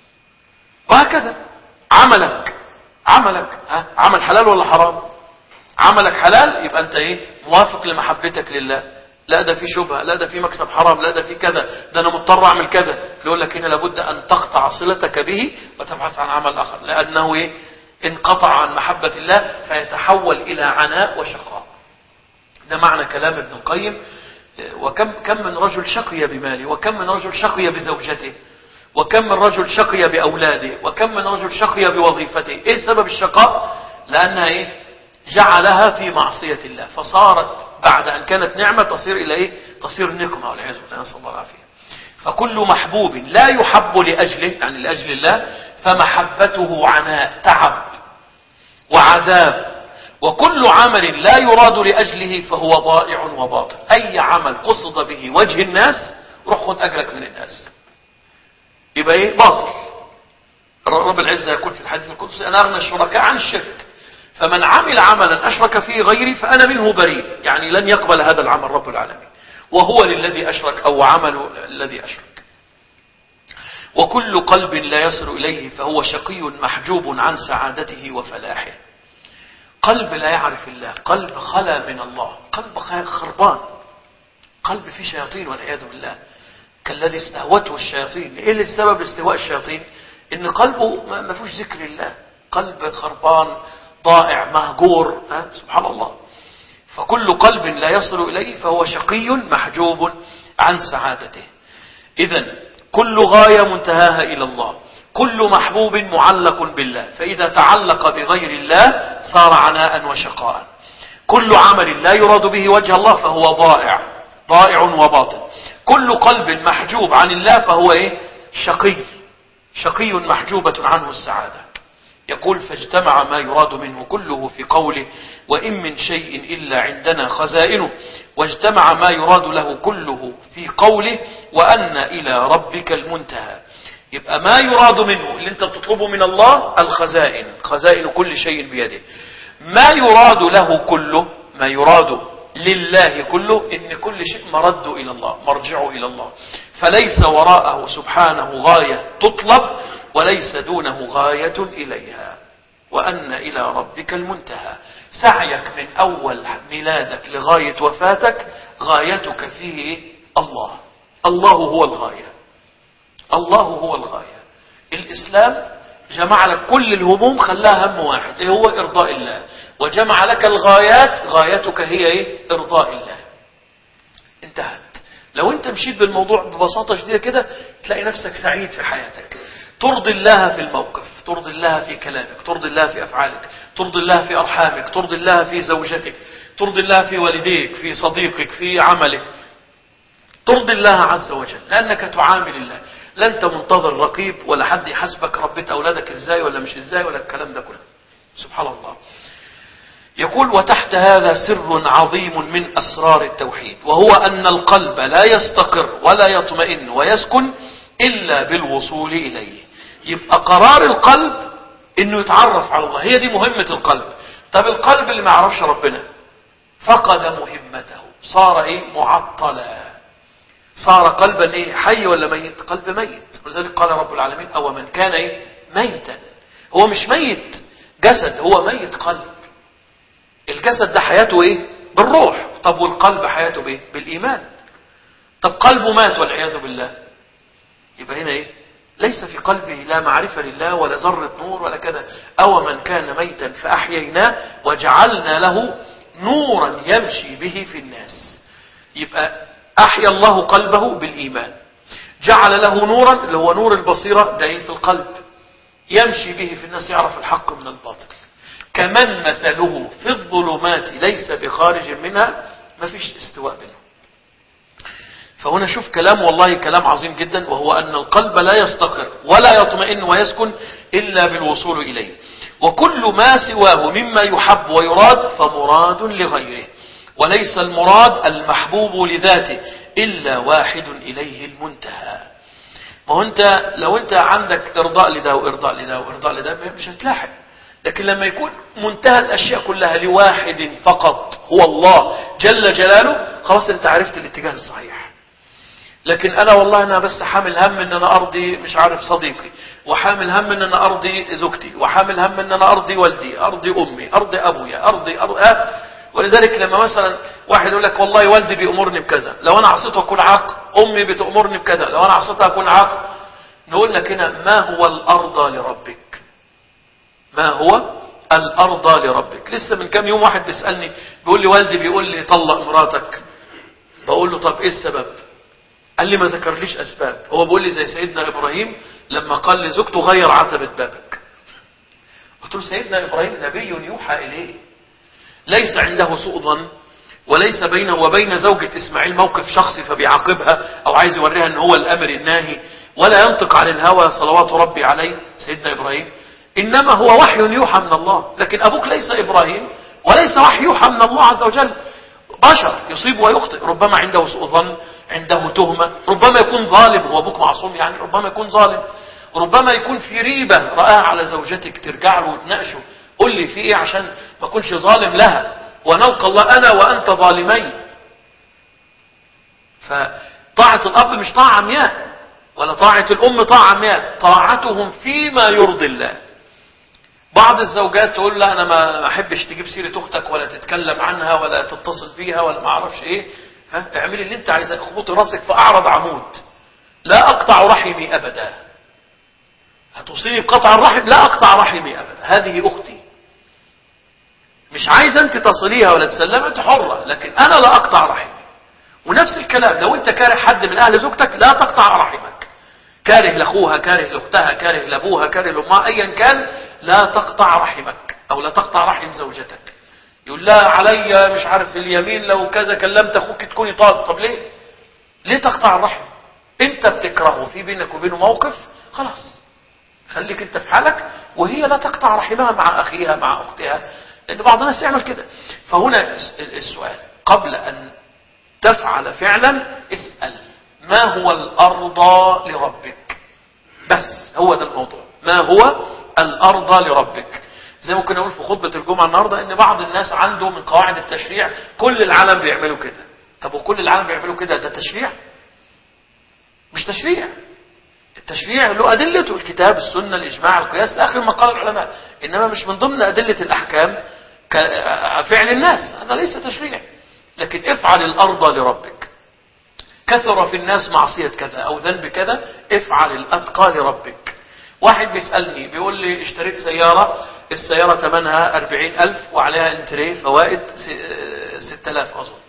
وهكذا عملك عملك ها عمل حلال ولا حرام؟ عملك حلال يبقى أنت إيه؟ موافق لمحبتك لله. لا ده في شبهة، لا ده في مكسب حرام، لا ده في كذا، ده أنا مضطر أعمل كذا. يقول لك هنا لابد أن تقطع صلتك به وتبحث عن عمل آخر، لأنه إيه؟ انقطع عن محبة الله فيتحول إلى عناء وشقاء. ده معنى كلام ابن القيم. وكم كم من رجل شقي بماله، وكم من رجل شقي بزوجته، وكم من رجل شقي بأولاده، وكم من رجل شقي بوظيفته. إيه سبب الشقاء؟ لأنها إيه؟ جعلها في معصية الله، فصارت بعد أن كانت نعمة تصير إلى إيه؟ تصير نقمة والعياذ بالله، نسأل الله العافية. فكل محبوب لا يحب لأجله، يعني لأجل الله، فمحبته عناء، تعب وعذاب. وكل عمل لا يراد لأجله فهو ضائع وباطل. أي عمل قصد به وجه الناس روح خد أجرك من الناس، يبقى إيه؟ باطل. رب العزة يقول في الحديث القدسي أنا أغنى الشركاء عن الشرك، فمن عمل عملا أشرك فيه غيري فأنا منه بريء، يعني لن يقبل هذا العمل رب العالمين، وهو للذي أشرك أو عمل الذي أشرك. وكل قلب لا يصل إليه فهو شقي محجوب عن سعادته وفلاحه. قلب لا يعرف الله، قلب خلا من الله، قلب خربان، قلب فيه شياطين والعياذ بالله، كالذي استهوته الشياطين. ايه اللي سبب استهواء الشياطين؟ ان قلبه ما فيهوش ذكر الله، قلب خربان ضائع مهجور. ها سبحان الله. فكل قلب لا يصل إليه فهو شقي محجوب عن سعادته. إذن كل غاية منتهاها إلى الله، كل محبوب معلق بالله، فإذا تعلق بغير الله صار عناء وشقاء. كل عمل لا يراد به وجه الله فهو ضائع ضائع وباطل. كل قلب محجوب عن الله فهو إيه؟ شقي شقي محجوبة عنه السعادة. يقول فاجتمع ما يراد منه كله في قوله وإن من شيء إلا عندنا خزائنه، واجتمع ما يراد له كله في قوله وأن إلى ربك المنتهى. يبقى ما يراد منه اللي انت بتطلبه من الله الخزائن، خزائن كل شيء بيده. ما يراد له كله، ما يراد لله كله، إن كل شيء مرد إلى الله، مرجعه إلى الله، فليس وراءه سبحانه غاية تطلب وليس دونه غاية إليها. وأن إلى ربك المنتهى. سعيك من أول ميلادك لغاية وفاتك غايتك فيه الله. الله هو الغاية، الله هو الغاية. الإسلام جمع لك كل الهموم، خلاها هم واحد، ايه هو؟ إرضاء الله. وجمع لك الغايات، غايتك هي ايه؟ إرضاء الله. انتهت. لو انت مشيت بالموضوع ببساطة شديدة كده تلاقي نفسك سعيد في حياتك، ترضي الله في الموقف، ترضي الله في كلامك، ترضي الله في أفعالك، ترضي الله في أرحامك، ترضي الله في زوجتك، ترضي الله في والديك، في صديقك، في عملك، ترضي الله عز وجل، لأنك تعامل الله. لا انت منتظر رقيب ولا حد يحاسبك ربيت أولادك ازاي ولا مش ازاي ولا الكلام ده كله. سبحان الله. يقول: وتحت هذا سر عظيم من أسرار التوحيد، وهو أن القلب لا يستقر ولا يطمئن ويسكن إلا بالوصول إليه. يبقى قرار القلب إنه يتعرف على الله، هي دي مهمة القلب. طب القلب اللي ما يعرفش ربنا فقد مهمته، صار إيه؟ معطلا، صار قلبا إيه؟ حي ولا ميت؟ قلب ميت. ولذلك قال رب العالمين: أو من كان إيه؟ ميتا. هو مش ميت جسد، هو ميت قلب. الجسد ده حياته ايه؟ بالروح. طب والقلب حياته بايه؟ بالايمان. طب قلبه مات والعياذ بالله، يبقى هنا ايه؟ ليس في قلبه لا معرفة لله ولا ذرة نور ولا كذا. او من كان ميتا فاحييناه وجعلنا له نورا يمشي به في الناس. يبقى احيا الله قلبه بالايمان، جعل له نورا اللي هو نور البصيرة، ده ايه؟ في القلب، يمشي به في الناس، يعرف الحق من الباطل. كمن مثله في الظلمات ليس بخارج منها، ما فيش استواء بينهم. فهنا شوف كلام، والله كلام عظيم جدا، وهو أن القلب لا يستقر ولا يطمئن ويسكن إلا بالوصول إليه. وكل ما سواه مما يحب ويراد فمراد لغيره، وليس المراد المحبوب لذاته إلا واحد إليه المنتهى. ما هو أنت لو أنت عندك إرضاء لده وإرضاء لده وإرضاء لده مش هتلاحق. لكن لما يكون منتهى الأشياء كلها لواحد فقط هو الله جل جلاله، خلاص انت عرفت الاتجاه الصحيح. لكن انا والله انا بس حامل هم ان انا ارضي مش عارف صديقي، وحامل هم ان انا ارضي زوجتي، وحامل هم ان انا ارضي والدي، ارضي امي، ارضي ابويا، ارضي, أرضي أه. ولذلك لما مثلا واحد يقول لك والله والدي بيأمرني بكذا، لو انا عصيته اكون عاق، امي بتأمرني بكذا، لو انا عصيتها اكون عاق. نقول لك هنا: ما هو الارضى لربك؟ ما هو الأرضى لربك؟ لسه من كام يوم واحد بيسألني بيقول لي والدي بيقول لي طلق مراتك. بقول له طب ايه السبب؟ قال لي ما ذكرليش أسباب. هو بيقول لي زي سيدنا إبراهيم لما قال لزوجته غير عتبة بابك. قلت له سيدنا إبراهيم نبي يوحى إليه، ليس عنده سوء ظن، وليس بينه وبين زوجة إسماعيل موقف شخصي فبيعاقبها أو عايز يوريها أنه هو الأمر الناهي، ولا ينطق عن الهوى صلوات ربي عليه سيدنا إبراهيم، إنما هو وحي يوحى من الله. لكن أبوك ليس إبراهيم وليس وحي يوحى من الله عز وجل، بشر يصيب ويخطئ، ربما عنده سوء ظن، عنده تهمة، ربما يكون ظالم. هو أبوك معصوم يعني؟ ربما يكون ظالم، ربما يكون في ريبة رآها على زوجتك، ترجع له وتناقشه، قل لي في إيه عشان ما أكونش ظالم لها ونلقى الله أنا وأنت ظالمين. فطاعة الأب مش طاعة عمياء، ولا طاعة الأم طاعة عمياء، طاعتهم فيما يرضي الله. بعض الزوجات تقول لا انا ما احبش تجيب سيره اختك ولا تتكلم عنها ولا تتصل بيها ولا ما اعرفش ايه، ها اعملي اللي انت عايزاه، اخبطي راسك في اعرض عمود. لا اقطع رحمي ابدا. هتصيب قطع الرحم؟ لا اقطع رحمي ابدا، هذه اختي. مش عايزه انت تصليها ولا تسلمها، انت حره، لكن انا لا اقطع رحمي. ونفس الكلام لو انت كاره حد من اهل زوجتك لا تقطع رحمك، كاره لاخوها، كاره لاختها، كاره لابوها، كاره لامها، ايا كان، لا تقطع رحمك او لا تقطع رحم زوجتك. يقول لا علي مش عارف اليمين لو كذا كلمت اخوك تكوني طالب. طب ليه؟ ليه تقطع الرحم؟ انت بتكرهه، في بينك وبينه موقف، خلاص خليك انت في حالك، وهي لا تقطع رحمها مع اخيها مع اختها، لان بعض الناس يعمل كده. فهنا السؤال قبل ان تفعل فعلا اسأل: ما هو الأرضى لربك؟ بس هو ده الموضوع، ما هو الأرضى لربك. زي ما كنا نقول في خطبة الجمعة النهاردة ان بعض الناس عنده من قواعد التشريع كل العالم بيعملوا كده. طب وكل العالم بيعملوا كده ده تشريع؟ مش تشريع. التشريع له أدلته، الكتاب، السنة، الإجماع، القياس، آخر ما قال العلماء، إنما مش من ضمن أدلة الأحكام فعل الناس، هذا ليس تشريع. لكن افعل الأرضى لربك. كثر في الناس معصية كذا أو ذنب كذا، افعل الأتقى لربك. واحد بيسألني بيقول لي اشتريت سيارة، السيارة ثمنها أربعين ألف وعليها انتريه فوائد ستة آلاف أظن،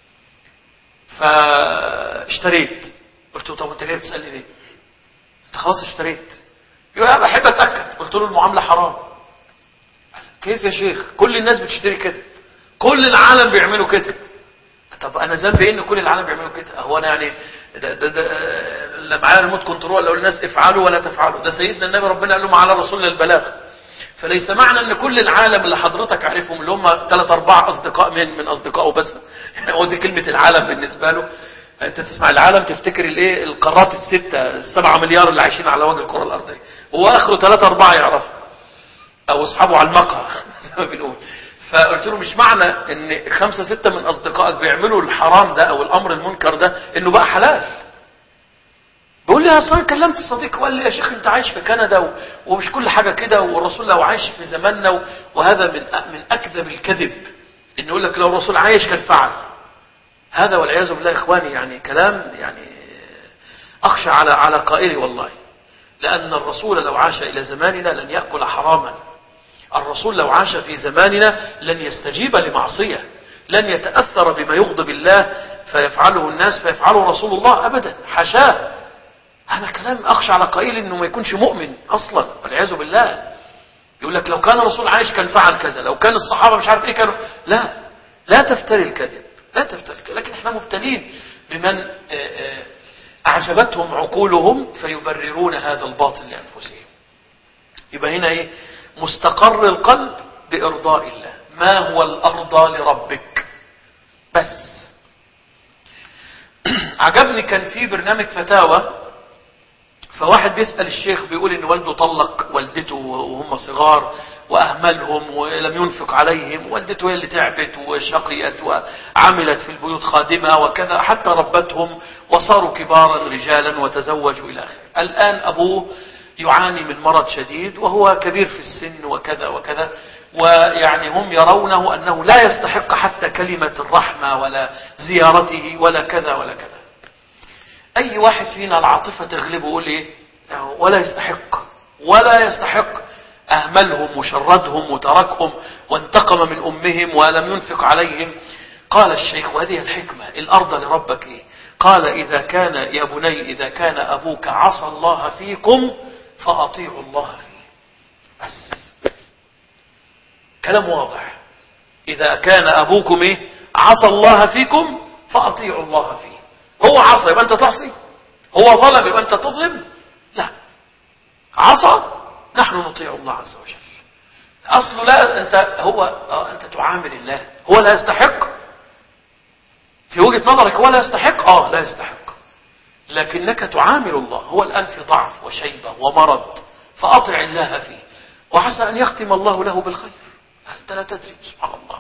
فاشتريت. قلت له طب انت جاي بتسألني ليه؟ انت خلاص اشتريت. يقول انا بحب اتأكد. قلت له المعاملة حرام. كيف يا شيخ؟ كل الناس بتشتري كده، كل العالم بيعملوا كده. طب انا ذنبي ان كل العالم بيعملوا كده؟ هو انا يعني ده ده ده اللي معايا ريموت كنترول اقول للناس افعلوا ولا تفعلوا؟ ده سيدنا النبي ربنا قال له على رسول البلاغ. فليس معنى ان كل العالم اللي حضرتك عارفهم اللي هم ثلاث اربع اصدقاء من من اصدقائه بس، هو دي كلمه العالم بالنسبه له. انت تسمع العالم تفتكر الايه؟ القارات السته السبعه مليار اللي عايشين على وجه الكره الارضيه، هو اخره ثلاثة اربعة يعرف او اصحابه على المقهى زي ما بنقول. فقلت له مش معنى ان خمسة ستة من اصدقائك بيعملوا الحرام ده او الامر المنكر ده انه بقى حلال. بيقول لي اصلا كلمت صديق وقال لي يا شيخ انت عايش في كندا ومش كل حاجة كده، والرسول لو عايش في زماننا، وهذا من من اكذب الكذب ان يقول لك لو الرسول عايش كان فعل هذا، والعياذ بالله. اخواني يعني كلام يعني اخشى على على قائلي والله، لان الرسول لو عاش الى زماننا لن يأكل حراما. الرسول لو عاش في زماننا لن يستجيب لمعصية، لن يتأثر بما يغضب الله فيفعله الناس فيفعله رسول الله أبدا، حاشاه. هذا كلام أخشى على قائل إنه ما يكونش مؤمن أصلا والعياذ بالله. يقول لك لو كان الرسول عايش كان فعل كذا، لو كان الصحابة مش عارف إيه كانوا. لا لا تفتري الكذب، لا تفتري الكذب. لكن احنا مبتلين بمن أعجبتهم عقولهم فيبررون هذا الباطل لأنفسهم. يبقى هنا إيه؟ مستقر القلب بإرضاء الله. ما هو الأرضى لربك؟ بس عجبني كان في برنامج فتاوى، فواحد بيسأل الشيخ بيقول ان والده طلق والدته وهم صغار واهملهم ولم ينفق عليهم، والدته هي اللي تعبت وشقيت وعملت في البيوت خادمة وكذا حتى ربتهم وصاروا كبارا رجالا وتزوجوا الى اخره. الان ابوه يعاني من مرض شديد وهو كبير في السن وكذا وكذا، ويعني هم يرونه أنه لا يستحق حتى كلمة الرحمة ولا زيارته ولا كذا ولا كذا. أي واحد فينا العاطفة تغلبه يقول إيه؟ ولا يستحق ولا يستحق. أهملهم وشردهم وتركهم وانتقم من أمهم ولم ينفق عليهم. قال الشيخ وهذه الحكمة، الأرض لربك إيه؟ قال إذا كان يا بني إذا كان أبوك عصى الله فيكم فأطيعوا الله فيه. بس كلام واضح. إذا كان أبوكم إيه؟ عصى الله فيكم فأطيعوا الله فيه. هو عصى يبقى أنت تعصي؟ هو ظلم يبقى أنت تظلم؟ لا، عصى نحن نطيع الله عز وجل. أصله لا أنت هو آه أنت تعامل الله، هو لا يستحق في وجهة نظرك، هو لا يستحق آه لا يستحق، لكنك تعامل الله. هو الآن في ضعف وشيبة ومرض فأطع الله فيه، وعسى أن يختم الله له بالخير. أنت لا تدري سبحان الله.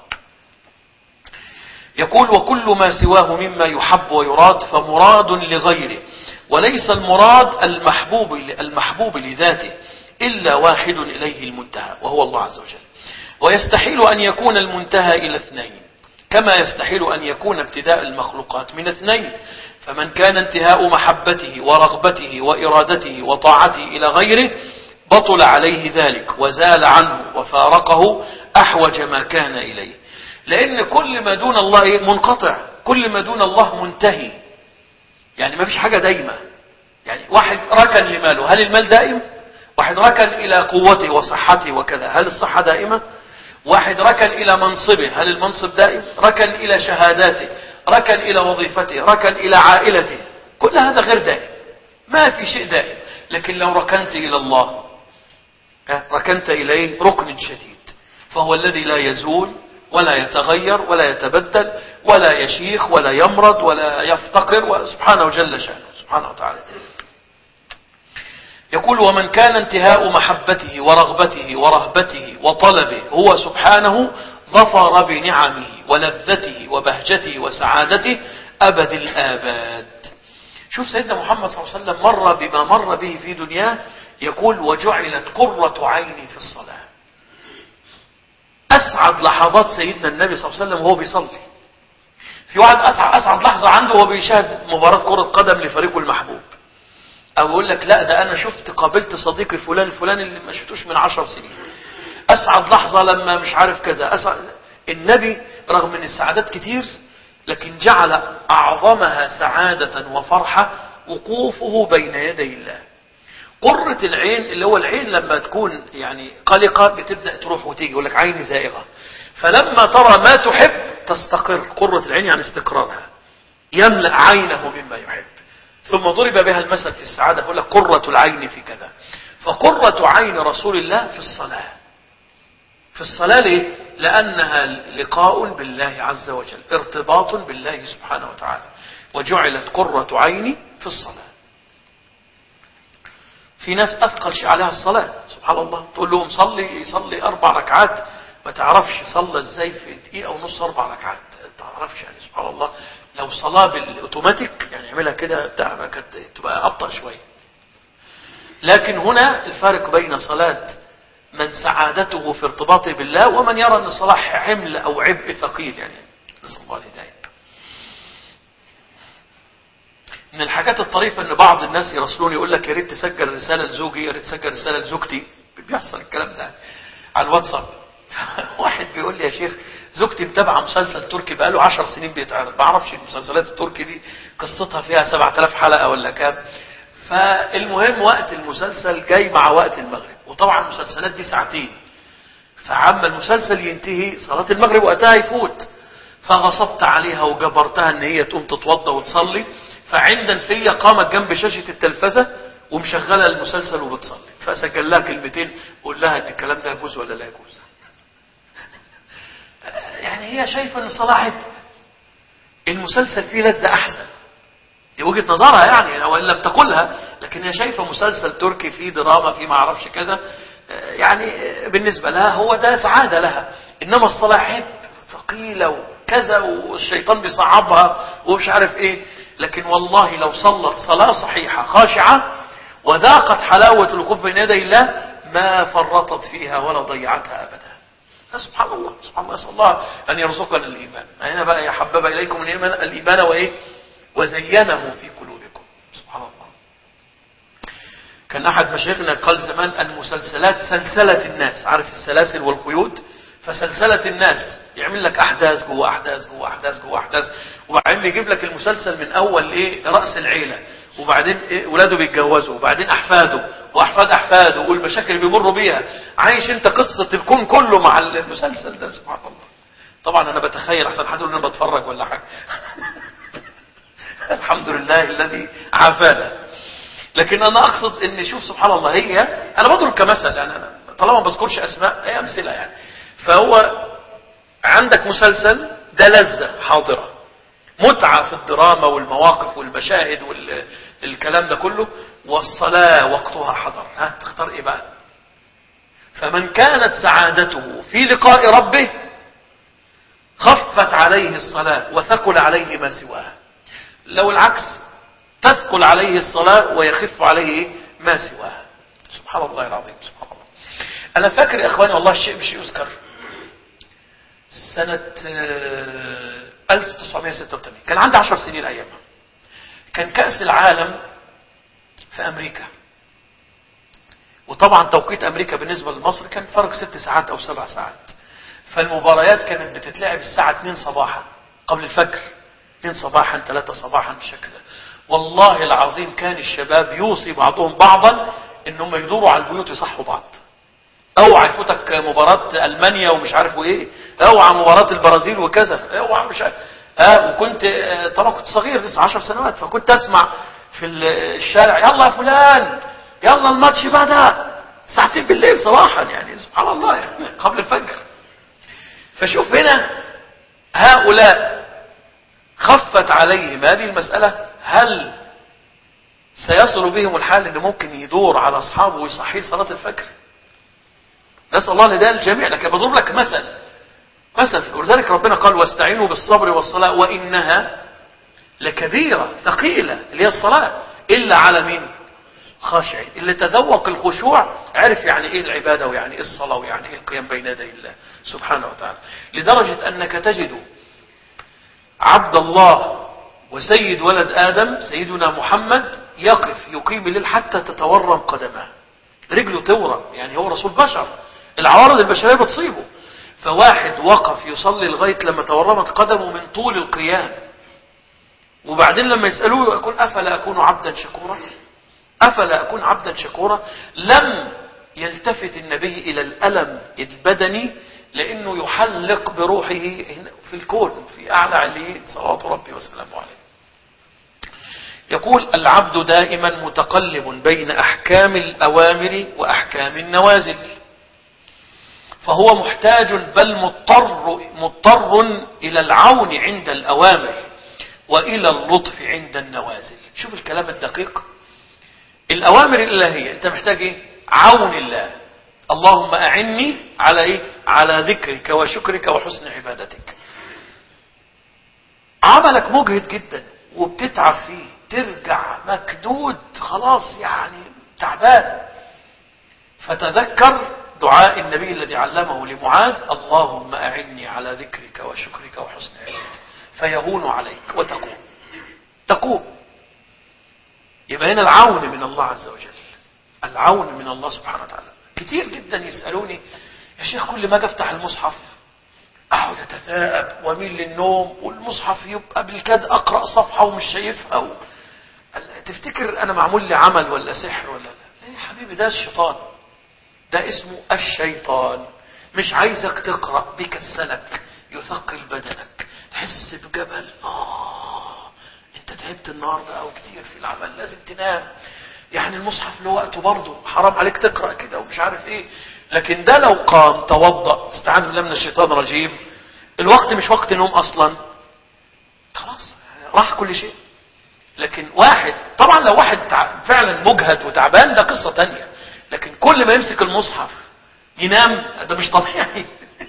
يقول وكل ما سواه مما يحب ويراد فمراد لغيره، وليس المراد المحبوب المحبوب لذاته إلا واحد إليه المنتهى وهو الله عز وجل. ويستحيل أن يكون المنتهى إلى اثنين كما يستحيل أن يكون ابتداء المخلوقات من اثنين. فمن كان انتهاء محبته ورغبته وإرادته وطاعته إلى غيره بطل عليه ذلك وزال عنه وفارقه أحوج ما كان إليه. لأن كل ما دون الله منقطع، كل ما دون الله منتهي. يعني ما فيش حاجة دايمة. يعني واحد ركن لماله، هل المال دائم؟ واحد ركن إلى قوته وصحته وكذا، هل الصحة دائمة؟ واحد ركن إلى منصبه، هل المنصب دائم؟ ركن إلى شهاداته، ركن إلى وظيفته، ركن إلى عائلته، كل هذا غير دائم، ما في شيء دائم. لكن لو ركنت إلى الله ركنت إليه ركن شديد، فهو الذي لا يزول ولا يتغير ولا يتبدل ولا يشيخ ولا يمرض ولا يفتقر، سبحانه جل شأنه سبحانه وتعالى. يقول ومن كان انتهاء محبته ورغبته ورهبته وطلبه هو سبحانه ظفر بنعمه ولذته وبهجته وسعادته أبد الآباد. شوف سيدنا محمد صلى الله عليه وسلم مر بما مر به في دنياه، يقول وجعلت قرة عيني في الصلاة. أسعد لحظات سيدنا النبي صلى الله عليه وسلم وهو بيصلي. في واحد أسعد, أسعد لحظة عنده وهو بيشاهد مباراة كرة قدم لفريقه المحبوب، أو يقول لك لا ده أنا شفت قابلت صديقي فلان الفلاني اللي ما شفتوش من عشر سنين. أسعد لحظة لما مش عارف كذا. أسعد. النبي رغم من السعادات كتير لكن جعل أعظمها سعادة وفرحة وقوفه بين يدي الله. قرة العين اللي هو العين لما تكون يعني قلقة بتبدأ تروح وتيجي، يقول لك عيني زائغة، فلما ترى ما تحب تستقر. قرة العين يعني استقرارها، يملأ عينه مما يحب. ثم ضرب بها المثل في السعادة، فيقول لك قرة العين في كذا. فقرة عين رسول الله في الصلاة. في الصلاة ليه؟ لأنها لقاء بالله عز وجل، ارتباط بالله سبحانه وتعالى. وجعلت قرة عيني في الصلاة. في ناس أثقل شيء عليها الصلاة سبحان الله، تقول لهم صلي يصلي أربع ركعات ما تعرفش صلى ازاي في دقيقة ونص أربع ركعات، ما تعرفش يعني سبحان الله. لو صلاة بالأوتوماتيك يعني يعملها كده بتاع كانت تبقى أبطأ شوية. لكن هنا الفارق بين صلاة من سعادته في ارتباطه بالله ومن يرى أن الصلاة حمل أو عبء ثقيل، يعني نسأل الله الهداية. من الحاجات الطريفة ان بعض الناس يرسلون يقول لك يا ريت تسجل رسالة لزوجي، يا ريت تسجل رسالة لزوجتي. بيحصل الكلام ده على الواتساب. واحد بيقول لي يا شيخ زوجتي متابعة مسلسل تركي بقاله عشر سنين بيتعرض، ما اعرفش المسلسلات التركي دي قصتها فيها سبعة آلاف حلقة ولا كام. فالمهم وقت المسلسل جاي مع وقت المغرب، وطبعا المسلسلات دي ساعتين، فعما المسلسل ينتهي صلاة المغرب وقتها يفوت. فغصبت عليها وجبرتها ان هي تقوم تتوضى وتصلي، فعند فيا قامت جنب شاشة التلفزة ومشغلة المسلسل وبتصلي، فسجل لها كلمتين قول لها ان الكلام ده يجوز ولا لا يجوز. يعني هي شايفة ان الصلاة عيب، المسلسل فيه لذة احسن، دي وجهة نظرها يعني وان لم تقولها، لكن هي شايفة مسلسل تركي فيه دراما فيه ما اعرفش كذا، يعني بالنسبة لها هو ده سعادة لها. انما الصلاة عيب ثقيلة وكذا والشيطان بيصعبها ومش عارف ايه. لكن والله لو صلت صلاة صحيحة خاشعة وذاقت حلاوة الوقوف بين يدي الله ما فرطت فيها ولا ضيعتها أبدا. سبحان الله سبحان الله. أسأل الله أن يرزقنا الإيمان. هنا بقى يحبب إليكم الإيمان, الإيمان وإيه وزينه في قلوبكم. سبحان الله. كان أحد مشايخنا قال زمان المسلسلات سلسلة الناس، عارف السلاسل والقيود، فسلسلة الناس يعمل لك أحداث جوه أحداث جوه أحداث جوه أحداث، وبعدين بيجيب لك المسلسل من أول إيه رأس العيلة، وبعدين إيه ولاده بيتجوزوا، وبعدين أحفاده وأحفاد أحفاده والمشاكل اللي بيمروا بيها. عايش أنت قصة الكون كله مع المسلسل ده. سبحان الله. طبعا أنا بتخيل أحسن حد يقول أنا بتفرج ولا حاجة. الحمد لله الذي عافانا. لكن أنا أقصد إن شوف سبحان الله، هي أنا بضرب كمثل يعني، أنا طالما ما بذكرش أسماء هي أمثلة يعني. فهو عندك مسلسل ده لذة حاضرة، متعة في الدراما والمواقف والمشاهد والكلام ده كله، والصلاة وقتها حضر. ها تختار ايه بقى؟ فمن كانت سعادته في لقاء ربه خفت عليه الصلاة وثقل عليه ما سواها. لو العكس تثقل عليه الصلاة ويخف عليه ما سواها. سبحان الله العظيم. سبحان الله. أنا فاكر يا إخواني والله الشيء مش يذكر، سنة ألف وتسعمائة وستة وثمانين كان عندي عشر سنين أيامها، كان كأس العالم في أمريكا، وطبعا توقيت أمريكا بالنسبة لمصر كان فرق ست ساعات أو سبع ساعات. فالمباريات كانت بتتلعب الساعة اثنين صباحا قبل الفجر، اثنين صباحا ثلاثة صباحا بالشكل ده. والله العظيم كان الشباب يوصي بعضهم بعضا انهم يدوروا على البيوت يصحوا بعض. اوعى يفوتك مباراة المانيا ومش عارف ايه، اوعى مباراة البرازيل وكذا، اوعى مش عارف. ها وكنت طبعا كنت صغير لسه عشر سنوات، فكنت اسمع في الشارع يلا يا فلان يلا الماتش بدأ ساعتين بالليل صباحا، يعني سبحان الله يعني قبل الفجر. فشوف هنا هؤلاء خفت عليهم هذه المسألة، هل سيصل بهم الحال ان ممكن يدور على اصحابه ويصحيه صلاة الفجر؟ نسأل الله الهداية للجميع. لكن بضرب لك مثل مثل ولذلك ربنا قال واستعينوا بالصبر والصلاة وإنها لكبيرة ثقيلة، اللي هي الصلاة، إلا على مين؟ خاشعين. اللي تذوق الخشوع عرف يعني إيه العبادة ويعني إيه الصلاة ويعني إيه القيام بين يدي الله سبحانه وتعالى. لدرجة أنك تجد عبد الله وسيد ولد آدم سيدنا محمد يقف يقيم الليل حتى تتورم قدمه، رجله تورم، يعني هو رسول بشر، العوارض البشرية بتصيبه. فواحد وقف يصلي لغاية لما تورمت قدمه من طول القيام، وبعدين لما يسألوه يقول أفلا أكون عبدا شكورا، أفلا أكون عبدا شكورا. لم يلتفت النبي إلى الألم البدني لأنه يحلق بروحه في الكون في أعلى عليين صلوات ربي وسلامه عليه. يقول العبد دائما متقلب بين أحكام الأوامر وأحكام النوازل، فهو محتاج بل مضطر, مضطر إلى العون عند الأوامر وإلى اللطف عند النوازل. شوف الكلام الدقيق. الأوامر الإلهية أنت محتاج إيه؟ عون الله. اللهم أعني على إيه؟ على ذكرك وشكرك وحسن عبادتك. عملك مجهد جدا وبتتعب فيه، ترجع مكدود خلاص يعني تعبان، فتذكر دعاء النبي الذي علمه لمعاذ اللهم أعني على ذكرك وشكرك وحسن عبادتك، فيهون عليك وتقوم تقوم. يبقى هنا العون من الله عز وجل، العون من الله سبحانه وتعالى. كتير جدا يسألوني يا شيخ كل ما افتح المصحف اقعد اتثاءب واميل للنوم، والمصحف يبقى بالكاد اقرأ صفحة ومش شايفها و... تفتكر انا معمول لي عمل ولا سحر ولا لا؟ لا يا حبيبي، ده الشيطان، ده اسمه الشيطان، مش عايزك تقرأ، بيكسلك، يثقل بدنك، تحس بجبل، اه انت تعبت النهارده او كتير في العمل لازم تنام، يعني المصحف له وقته برضه، حرام عليك تقرأ كده ومش عارف ايه. لكن ده لو قام توضأ استعاذ بالله من الشيطان الرجيم، الوقت مش وقت نوم اصلا، خلاص راح كل شيء. لكن واحد طبعا لو واحد فعلا مجهد وتعبان ده قصة تانية، لكن كل ما يمسك المصحف ينام ده مش طبيعي.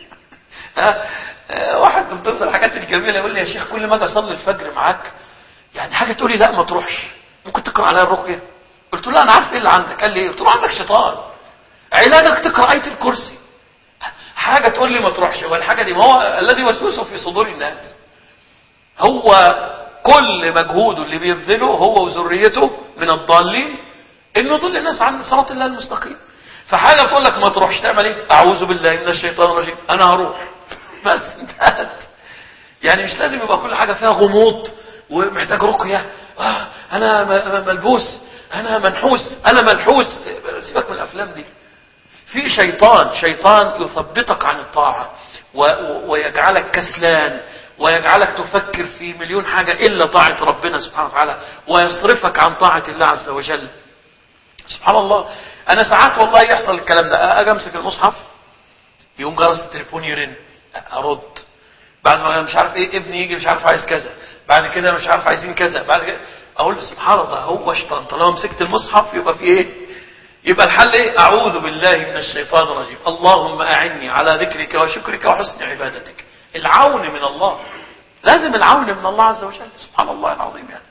واحد من ضمن الحاجات الجميلة يقول لي يا شيخ كل ما اجي اصلي الفجر معاك يعني حاجة تقول لي لا ما تروحش، ممكن تقرأ عليا الرقية؟ قلت له انا عارف ايه اللي عندك. قال لي قلت له عندك شيطان، علاجك تقرأ آية الكرسي. حاجة تقول لي ما تروحش، والحاجة دي ما هو الذي يوسوسه في صدور الناس، هو كل مجهوده اللي بيبذله هو وذريته من الضالين انه يضل الناس عن صراط الله المستقيم. فحاجة بتقول لك ما تروحش تعمل ايه؟ اعوذ بالله من الشيطان الرجيم، انا هروح بس انتهت. يعني مش لازم يبقى كل حاجة فيها غموض ومحتاج رقية، آه انا ملبوس، انا منحوس، انا منحوس. سيبك من الافلام دي. في شيطان شيطان يثبطك عن الطاعة ويجعلك كسلان ويجعلك تفكر في مليون حاجة إلا طاعة ربنا سبحانه وتعالى، ويصرفك عن طاعة الله عز وجل. سبحان الله، أنا ساعات والله يحصل الكلام ده، أجي أمسك المصحف يقوم جرس التليفون يرن، أرد، بعد ما مش عارف إيه ابني يجي مش عارف عايز كذا، بعد كده مش عارف عايزين كذا، بعد كده أقول سبحان الله هو شيطان. طالما مسكت المصحف يبقى في إيه؟ يبقى الحل إيه؟ أعوذ بالله من الشيطان الرجيم، اللهم أعني على ذكرك وشكرك وحسن عبادتك. العون من الله، لازم العون من الله عز وجل. سبحان الله العظيم. يعني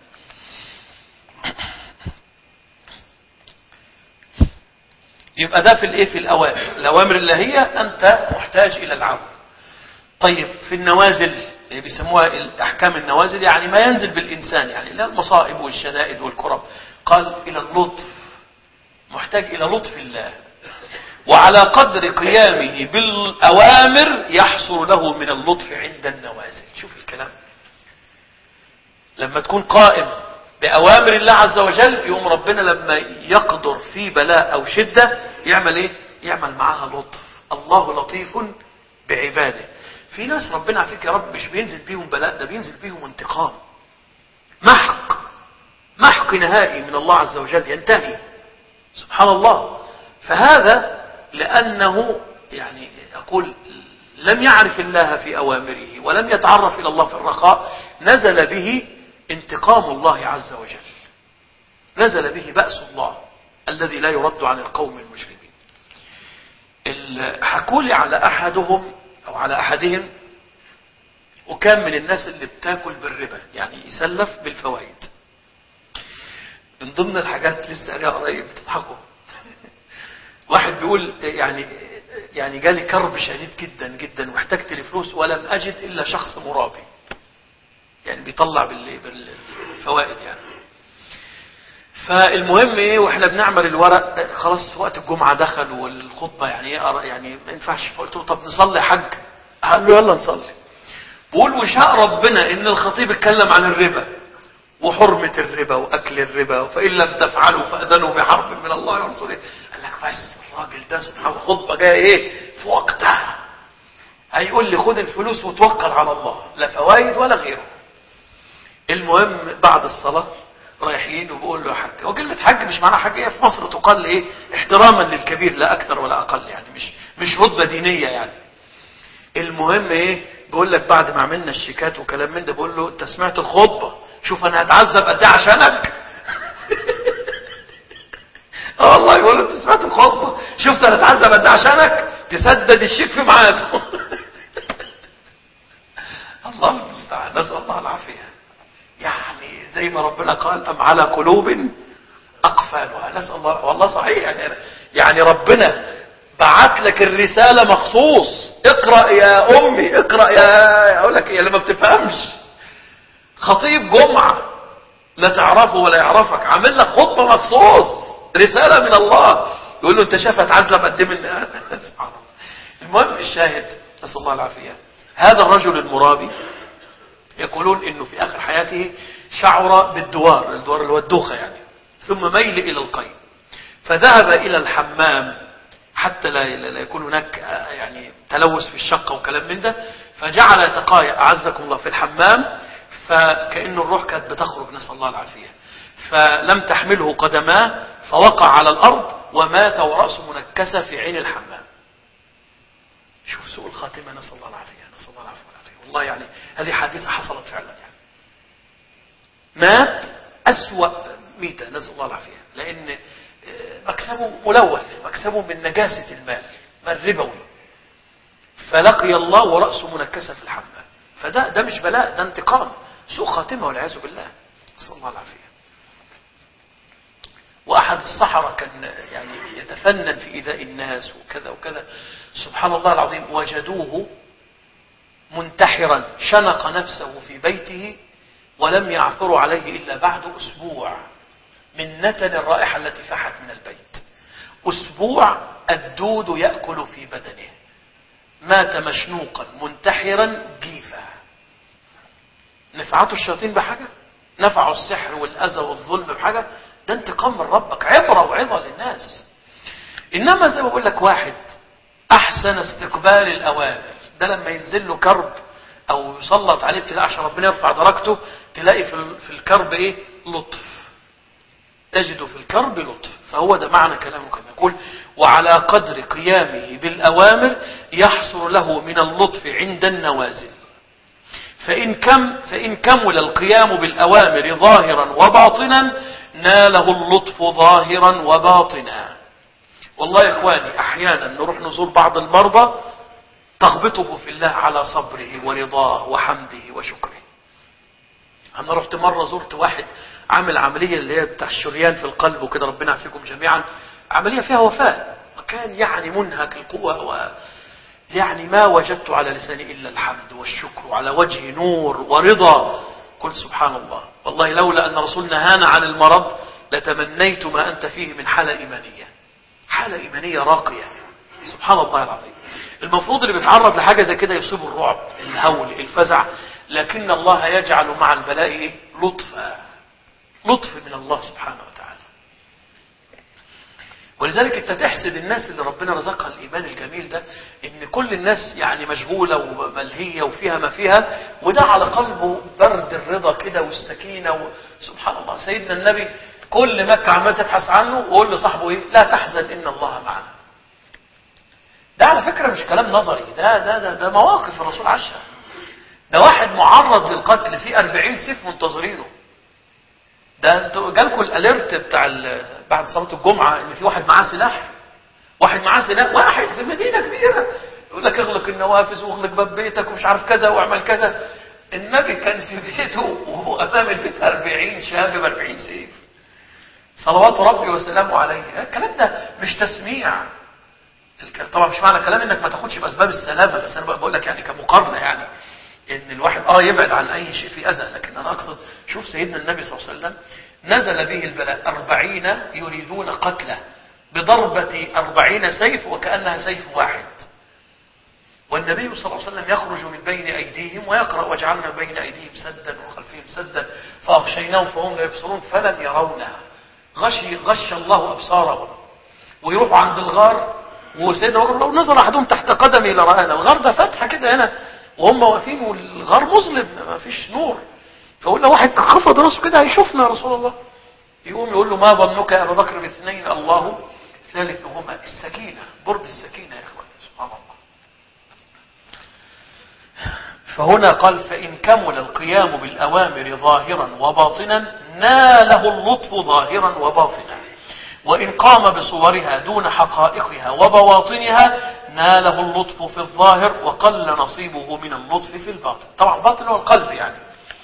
يبقى ده في الايه؟ في الاوامر. الاوامر اللي هي انت محتاج الى العون. طيب في النوازل اللي بيسموها الاحكام النوازل، يعني ما ينزل بالانسان، يعني لا المصائب والشدائد والكرب، قال الى اللطف، محتاج الى لطف الله، وعلى قدر قيامه بالأوامر يحصل له من اللطف عند النوازل. شوف الكلام، لما تكون قائم بأوامر الله عز وجل يقوم ربنا لما يقدر في بلاء أو شدة يعمل إيه؟ يعمل معها لطف. الله لطيف بعباده. في ناس ربنا عفيك يا رب مش بينزل بيهم بلاء، ده بينزل بيهم انتقام، محق محق نهائي من الله عز وجل ينتهي. سبحان الله. فهذا لأنه يعني أقول لم يعرف الله في أوامره ولم يتعرف إلى الله في الرخاء، نزل به انتقام الله عز وجل، نزل به بأس الله الذي لا يرد عن القوم المجرمين. حكوا لي على أحدهم أو على أحدهم، وكان من الناس اللي بتاكل بالربا، يعني يسلف بالفوائد. من ضمن الحاجات لسه قريبا قريب بتضحكوا، واحد بيقول يعني يعني جالي كرب شديد جدا جدا واحتجت لفلوس ولم أجد إلا شخص مرابي. يعني بيطلع بالفوائد يعني. فالمهم ايه، واحنا بنعمل الورق خلاص وقت الجمعة دخل والخطبة يعني ايه يعني ما ينفعش. فقلت له طب نصلي يا حاج؟ قال له يلا نصلي. بقول وشاء ربنا ان الخطيب اتكلم عن الربا وحرمة الربا واكل الربا، فان لم تفعلوا فاذنوا بحرب من الله ورسوله. قال لك بس الراجل ده سبحان الله خطبة جاية ايه في وقتها، هيقول لي خد الفلوس وتوكل على الله، لا فوائد ولا غيره. المهم بعد الصلاة رايحين وبقول له يا حاج، وكلمة حاج مش معناها حاجية في مصر تقال ايه احتراما للكبير لا اكثر ولا اقل يعني، مش مش رتبة دينية يعني. المهم ايه، بقول لك بعد ما عملنا الشيكات وكلام من ده، بقول له انت سمعت الخطبة؟ شوف انا هتعذب قد ايه عشانك. اه والله بقول له انت سمعت الخطبة؟ شفت انا هتعذب قد ايه عشانك تسدد الشيك في ميعاده. الله المستعان، نسأل الله العافية. يعني زي ما ربنا قال ام على قلوب اقفالها، نسأل الله. والله صحيح يعني, يعني ربنا بعت لك الرسالة مخصوص، اقرأ يا امي اقرأ يا اقول لك ايه لما بتفهمش. خطيب جمعة لا تعرفه ولا يعرفك عامل لك خطبة مخصوص رسالة من الله، يقول له انت شايف هتعذب قد ايه من سبحان الله. المهم الشاهد نسأل الله العافية. هذا الرجل المرابي يقولون انه في اخر حياته شعر بالدوار، الدوار اللي هو الدوخة يعني، ثم ميل الى القيء، فذهب الى الحمام حتى لا لا يكون هناك يعني تلوث في الشقة وكلام من ده، فجعل يتقايا اعزكم الله في الحمام، فكأن الروح كانت بتخرج نسأل الله العافية، فلم تحمله قدماه فوقع على الارض ومات ورأسه منكسة في عين الحمام. شوف سوء الخاتمة، نسأل الله العافية نسأل الله العافية والعافية. والله يعني هذه حادثة حصلت فعلا يعني. مات أسوأ ميتة نسأل الله العافية، لأن مكسبه ملوث، مكسبه من نجاسة المال، مال ربوي، فلقي الله ورأسه منكسة في الحمام. فده ده مش بلاء، ده انتقام، سوء خاتمة والعياذ بالله نسأل الله العافية. وأحد السحرة كان يعني يتفنن في إيذاء الناس وكذا وكذا، سبحان الله العظيم، وجدوه منتحرا شنق نفسه في بيته ولم يعثروا عليه إلا بعد أسبوع من نتن الرائحة التي فاحت من البيت. أسبوع الدود يأكل في بدنه، مات مشنوقا منتحرا جيفا. نفعته الشياطين بحاجة؟ نفعوا السحر والأذى والظلم بحاجة؟ ده انتقام من ربك، عبرة وعظة للناس. إنما زي ما بقول لك واحد أحسن استقبال الأوامر، ده لما ينزل له كرب أو يسلط عليه ابتلاء عشان ربنا يرفع درجته، تلاقي في الكرب إيه؟ لطف، تجد في الكرب لطف. فهو ده معنى كلامه كما يقول وعلى قدر قيامه بالأوامر يحصل له من اللطف عند النوازل. فإن كم فإن كمل القيام بالأوامر ظاهرا وباطنا ناله اللطف ظاهرا وباطنا. والله يا إخواني أحيانا نروح نزور بعض المرضى تغبطه في الله على صبره ورضاه وحمده وشكره. أنا رحت مرة زرت واحد عامل عملية اللي هي بتاع الشريان في القلب وكده، ربنا يعافيكم جميعا، عملية فيها وفاة، وكان يعني منهك القوة، و يعني ما وجدت على لساني إلا الحمد والشكر، وعلى وجه نور ورضا. قلت سبحان الله، والله لولا أن رسولنا هانا عن المرض لتمنيت ما أنت فيه من حالة إيمانية، حالة إيمانية راقية سبحان الله العظيم. المفروض اللي بيتعرض لحاجة زي كده يصيب الرعب، الهول، الفزع، لكن الله يجعل مع البلاء إيه؟ لطفا، لطف من الله سبحانه وتعالى. ولذلك انت تحسد الناس اللي ربنا رزقها الإيمان الجميل ده، ان كل الناس يعني مشغولة وملهية وفيها ما فيها، وده على قلبه برد الرضا كده والسكينة. سبحان الله، سيدنا النبي كل مكة عمال تبحث عنه وقول لصاحبه ايه؟ لا تحزن إن الله معنا. ده على فكرة مش كلام نظري، ده ده ده, ده مواقف الرسول عاشها. ده واحد معرض للقتل في أربعين سيف منتظرينه. ده انتوا جالكوا الاليرت بتاع بعد صلاة الجمعة ان في واحد معاه سلاح، واحد معاه سلاح، واحد في مدينة كبيرة يقول لك اغلق النوافذ واغلق باب بيتك ومش عارف كذا واعمل كذا. النبي كان في بيته وهو امام البيت أربعين شاب بأربعين سيف صلوات ربي وسلامه عليه. الكلام ده مش تسميع، طبعا مش معنى كلام انك ما تاخدش باسباب السلامة، بس انا بقول لك يعني كمقارنة يعني ان الواحد اه يبعد عن اي شيء في اذى، لكن انا اقصد شوف سيدنا النبي صلى الله عليه وسلم نزل به البلاء أربعين يريدون قتله بضربة أربعين سيف وكأنها سيف واحد، والنبي صلى الله عليه وسلم يخرج من بين أيديهم ويقرأ وجعلنا بين أيديهم سدا وخلفهم سدا فأغشيناهم فهم لا يبصرون فلم يرونها، غشي غش الله أبصارهم. ويروحوا عند الغار وسيدنا بكر لو نظر أحدهم تحت قدمي لرآنا، الغار ده فتحة كده هنا وهم واقفين والغار مظلم ما فيش نور، فقول له واحد خفض راسه كده هيشوفنا يا رسول الله، يقوم يقول له ما ظنك يا أبا بكر باثنين الله ثالثهما. السكينة، برد السكينة يا إخوان سبحان الله. فهنا قال فإن كمل القيام بالأوامر ظاهرا وباطنا ناله اللطف ظاهرا وباطنا، وإن قام بصورها دون حقائقها وبواطنها ناله اللطف في الظاهر وقل نصيبه من اللطف في الباطن. طبعا الباطن هو القلب يعني.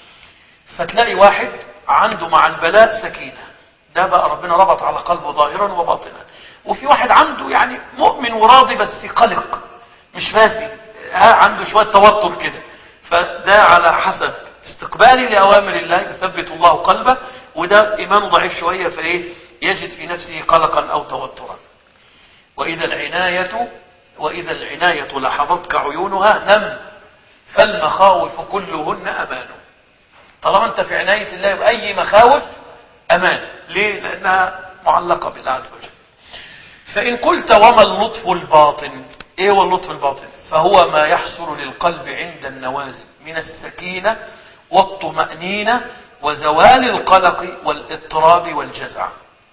فتلاقي واحد عنده مع البلاء سكينة، ده بقى ربنا ربط على قلبه ظاهرا وباطنا. وفي واحد عنده يعني مؤمن وراضي بس قلق مش فاسي، ها عنده شوية توتر كده، فده على حسب استقبالي لأوامر الله يثبت الله قلبه، وده إيمانه ضعيف شوية فإيه يجد في نفسه قلقا أو توترا. وإذا العناية وإذا العناية لحظتك عيونها نم فالمخاوف كلهن أمان. طالما أنت في عناية الله بأي مخاوف أمان. ليه؟ لأنها معلقة بالله عز وجل. فإن قلت وما اللطف الباطن؟ إيه هو اللطف الباطن؟ فهو ما يحصل للقلب عند النوازل من السكينة والطمأنينة وزوال القلق والاضطراب والجزع.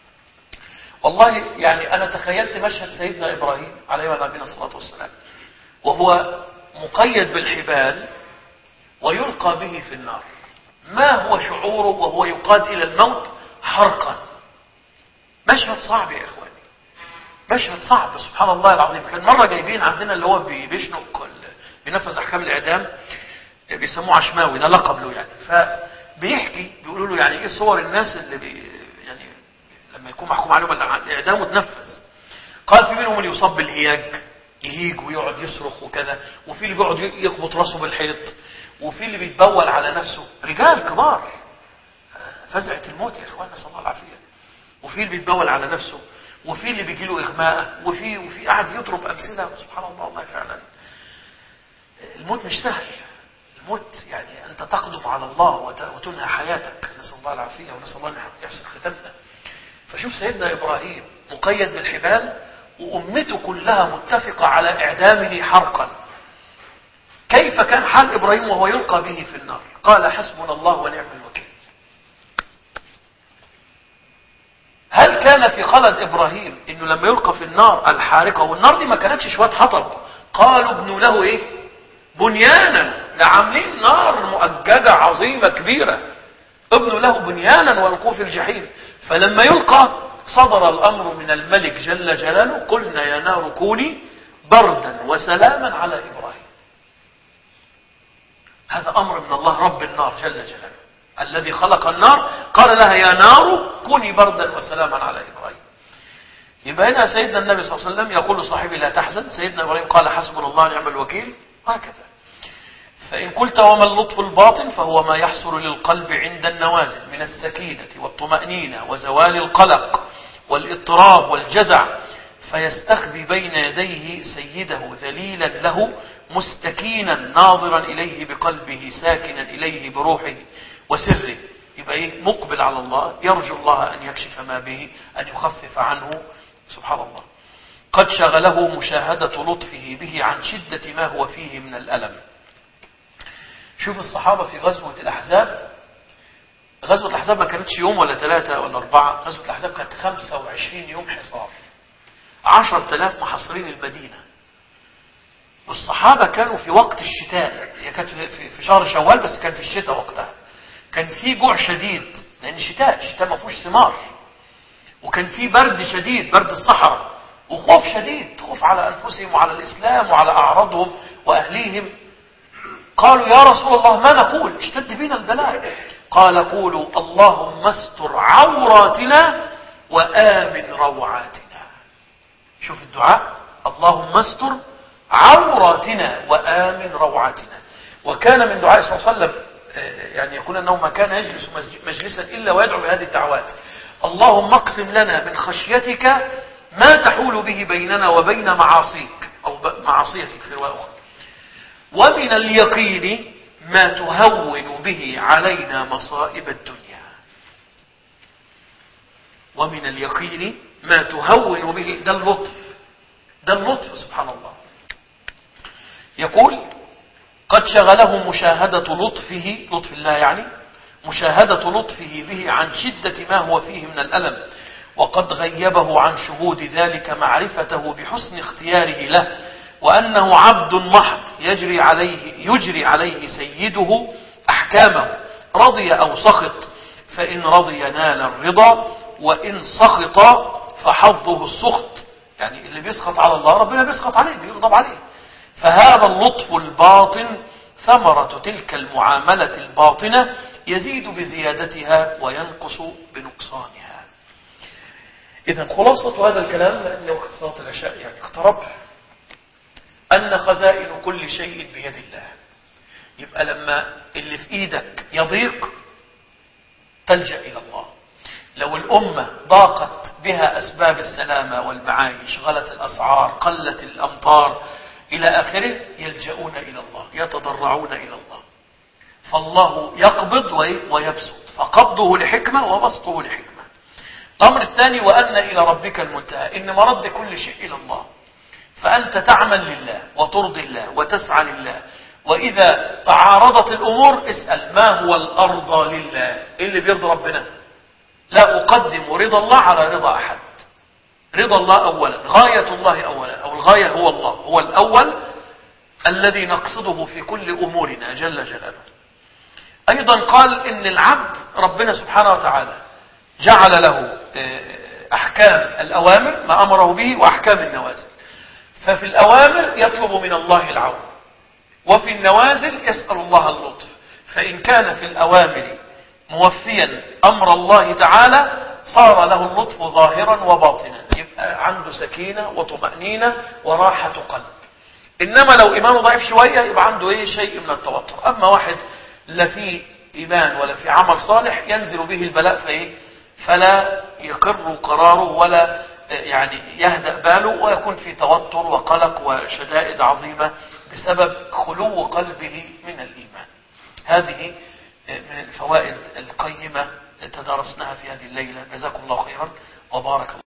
والله يعني أنا تخيلت مشهد سيدنا إبراهيم عليه وعلى نبينا الصلاة والسلام وهو مقيد بالحبال ويلقى به في النار، ما هو شعوره وهو يقاد إلى الموت حرقا؟ مشهد صعب يا إخواني، مشهد صعب سبحان الله العظيم. كان مرة جايبين عندنا اللي هو بيشنق بينفذ أحكام الإعدام بيسموه عشماوي، ده لقب له يعني، فبيحكي بيقولوا له يعني إيه صور الناس اللي بي يعني لما يكون محكوم عليهم الإعدام وتنفذ. قال في منهم اللي يصاب بالهياج يهيج ويقعد يصرخ وكذا، وفي اللي بيقعد يخبط راسه بالحيط، وفي اللي بيتبول على نفسه، رجال كبار فزعة الموت يا إخوان نسأل الله العافية، وفي اللي بيتبول على نفسه، وفي اللي بيجي له إغماء، وفي وفي قاعد يضرب أمثلة سبحان الله. والله فعلا الموت مش سهل، الموت يعني أنت تقدم على الله وتنهى حياتك، نسأل الله العافية ونسأل الله أن يحسن ختمنا. فشوف سيدنا إبراهيم مقيد بالحبال وأمته كلها متفقة على إعدامه حرقا. كيف كان حال إبراهيم وهو يلقى به في النار؟ قال حسبنا الله ونعم الوكيل. هل كان في خلد إبراهيم إنه لما يلقى في النار الحارقة، والنار دي ما كانتش شوية حطب، قالوا ابنوا له إيه؟ بنيانا، ده عاملين نار مؤججة عظيمة كبيرة، ابنوا له بنيانا والقوه في الجحيم. فلما يلقى صدر الأمر من الملك جل جلاله قلنا يا نار كوني بردا وسلاما على إبراهيم. هذا أمر من الله رب النار جل جلاله الذي خلق النار، قال لها يا نار كوني بردا وسلاما على إبراهيم. يبقى هنا سيدنا النبي صلى الله عليه وسلم يقول لصاحبه لا تحزن، سيدنا إبراهيم قال حسبنا الله ونعم الوكيل، هكذا. فإن قلت وما اللطف الباطن؟ فهو ما يحصل للقلب عند النوازل من السكينة والطمأنينة وزوال القلق والاضطراب والجزع، فيستخفي بين يديه سيده ذليلا له مستكينا ناظرا إليه بقلبه ساكنا إليه بروحه وسره. يبقى إيه؟ مقبل على الله، يرجو الله أن يكشف ما به، أن يخفف عنه سبحان الله. قد شغله مشاهدة لطفه به عن شدة ما هو فيه من الألم. شوف الصحابة في غزوة الأحزاب، غزوة الأحزاب ما كانتش يوم ولا ثلاثة ولا أربعة، غزوة الأحزاب كانت خمسة وعشرين يوم حصار، عشرة آلاف محاصرين المدينة. والصحابة كانوا في وقت الشتاء، هي كانت في شهر شوال بس كان في الشتاء وقتها، كان في جوع شديد لأن الشتاء الشتاء ما فيهوش ثمار، وكان في برد شديد برد الصحراء، وخوف شديد، خوف على أنفسهم وعلى الإسلام وعلى أعراضهم وأهليهم. قالوا يا رسول الله ما نقول؟ اشتد بنا البلاء. قال قولوا اللهم استر عوراتنا وآمن روعاتنا. شوف الدعاء، اللهم استر عوراتنا وآمن روعاتنا. وكان من دعاء صلى الله عليه وسلم يعني يقول أنه ما كان يجلس مجلسا إلا ويدعو بهذه الدعوات: اللهم اقسم لنا من خشيتك ما تحول به بيننا وبين معاصيك أو معاصيتك في رواية أخرى، ومن اليقين ما تهون به علينا مصائب الدنيا. ومن اليقين ما تهون به، ده اللطف، ده اللطف سبحان الله. يقول: قد شغله مشاهدة لطفه، لطف الله يعني، مشاهدة لطفه به عن شدة ما هو فيه من الألم، وقد غيبه عن شهود ذلك معرفته بحسن اختياره له، وأنه عبد محض يجري عليه يجري عليه سيده أحكامه، رضي أو سخط، فإن رضي نال الرضا، وإن سخط فحظه السخط. يعني اللي بيسخط على الله ربنا بيسخط عليه، بيغضب عليه. فهذا اللطف الباطن ثمرة تلك المعاملة الباطنة، يزيد بزيادتها وينقص بنقصانها. إذن خلاصة هذا الكلام، لأن وقت صلاة العشاء يعني اقترب، أن خزائن كل شيء بيد الله. يبقى لما اللي في إيدك يضيق تلجأ إلى الله. لو الأمة ضاقت بها أسباب السلامة والمعايش، غلت الأسعار، قلت الأمطار إلى آخره، يلجؤون إلى الله، يتضرعون إلى الله. فالله يقبض ويبسط، فقبضه لحكمة وبسطه لحكمة. الأمر الثاني: وأن إلى ربك المنتهى، إن مرد كل شيء إلى الله. فأنت تعمل لله وترضي الله وتسعى لله، وإذا تعارضت الأمور اسأل ما هو الأرضى لله، إيه اللي بيرضي ربنا. لا أقدم رضا الله على رضا أحد. رضا الله أولا، غاية الله أولا، أو الغاية هو الله، هو الأول الذي نقصده في كل أمورنا جل جلاله. أيضا قال إن العبد ربنا سبحانه وتعالى جعل له أحكام الأوامر ما أمره به، وأحكام النوازل. ففي الأوامر يطلب من الله العون، وفي النوازل يسأل الله اللطف. فإن كان في الأوامر موفيا أمر الله تعالى صار له اللطف ظاهرا وباطنا، يبقى عنده سكينة وطمأنينة وراحة قلب. إنما لو إيمانه ضعيف شوية يبقى عنده إيه شيء من التوتر. أما واحد لا في إيمان ولا في عمل صالح ينزل به البلاء فإيه فلا يقر قراره ولا يعني يهدأ باله، ويكون في توتر وقلق وشدائد عظيمة بسبب خلو قلبه من الإيمان. هذه من الفوائد القيمة تدارسناها في هذه الليلة. جزاكم الله خيرا وبارك الله.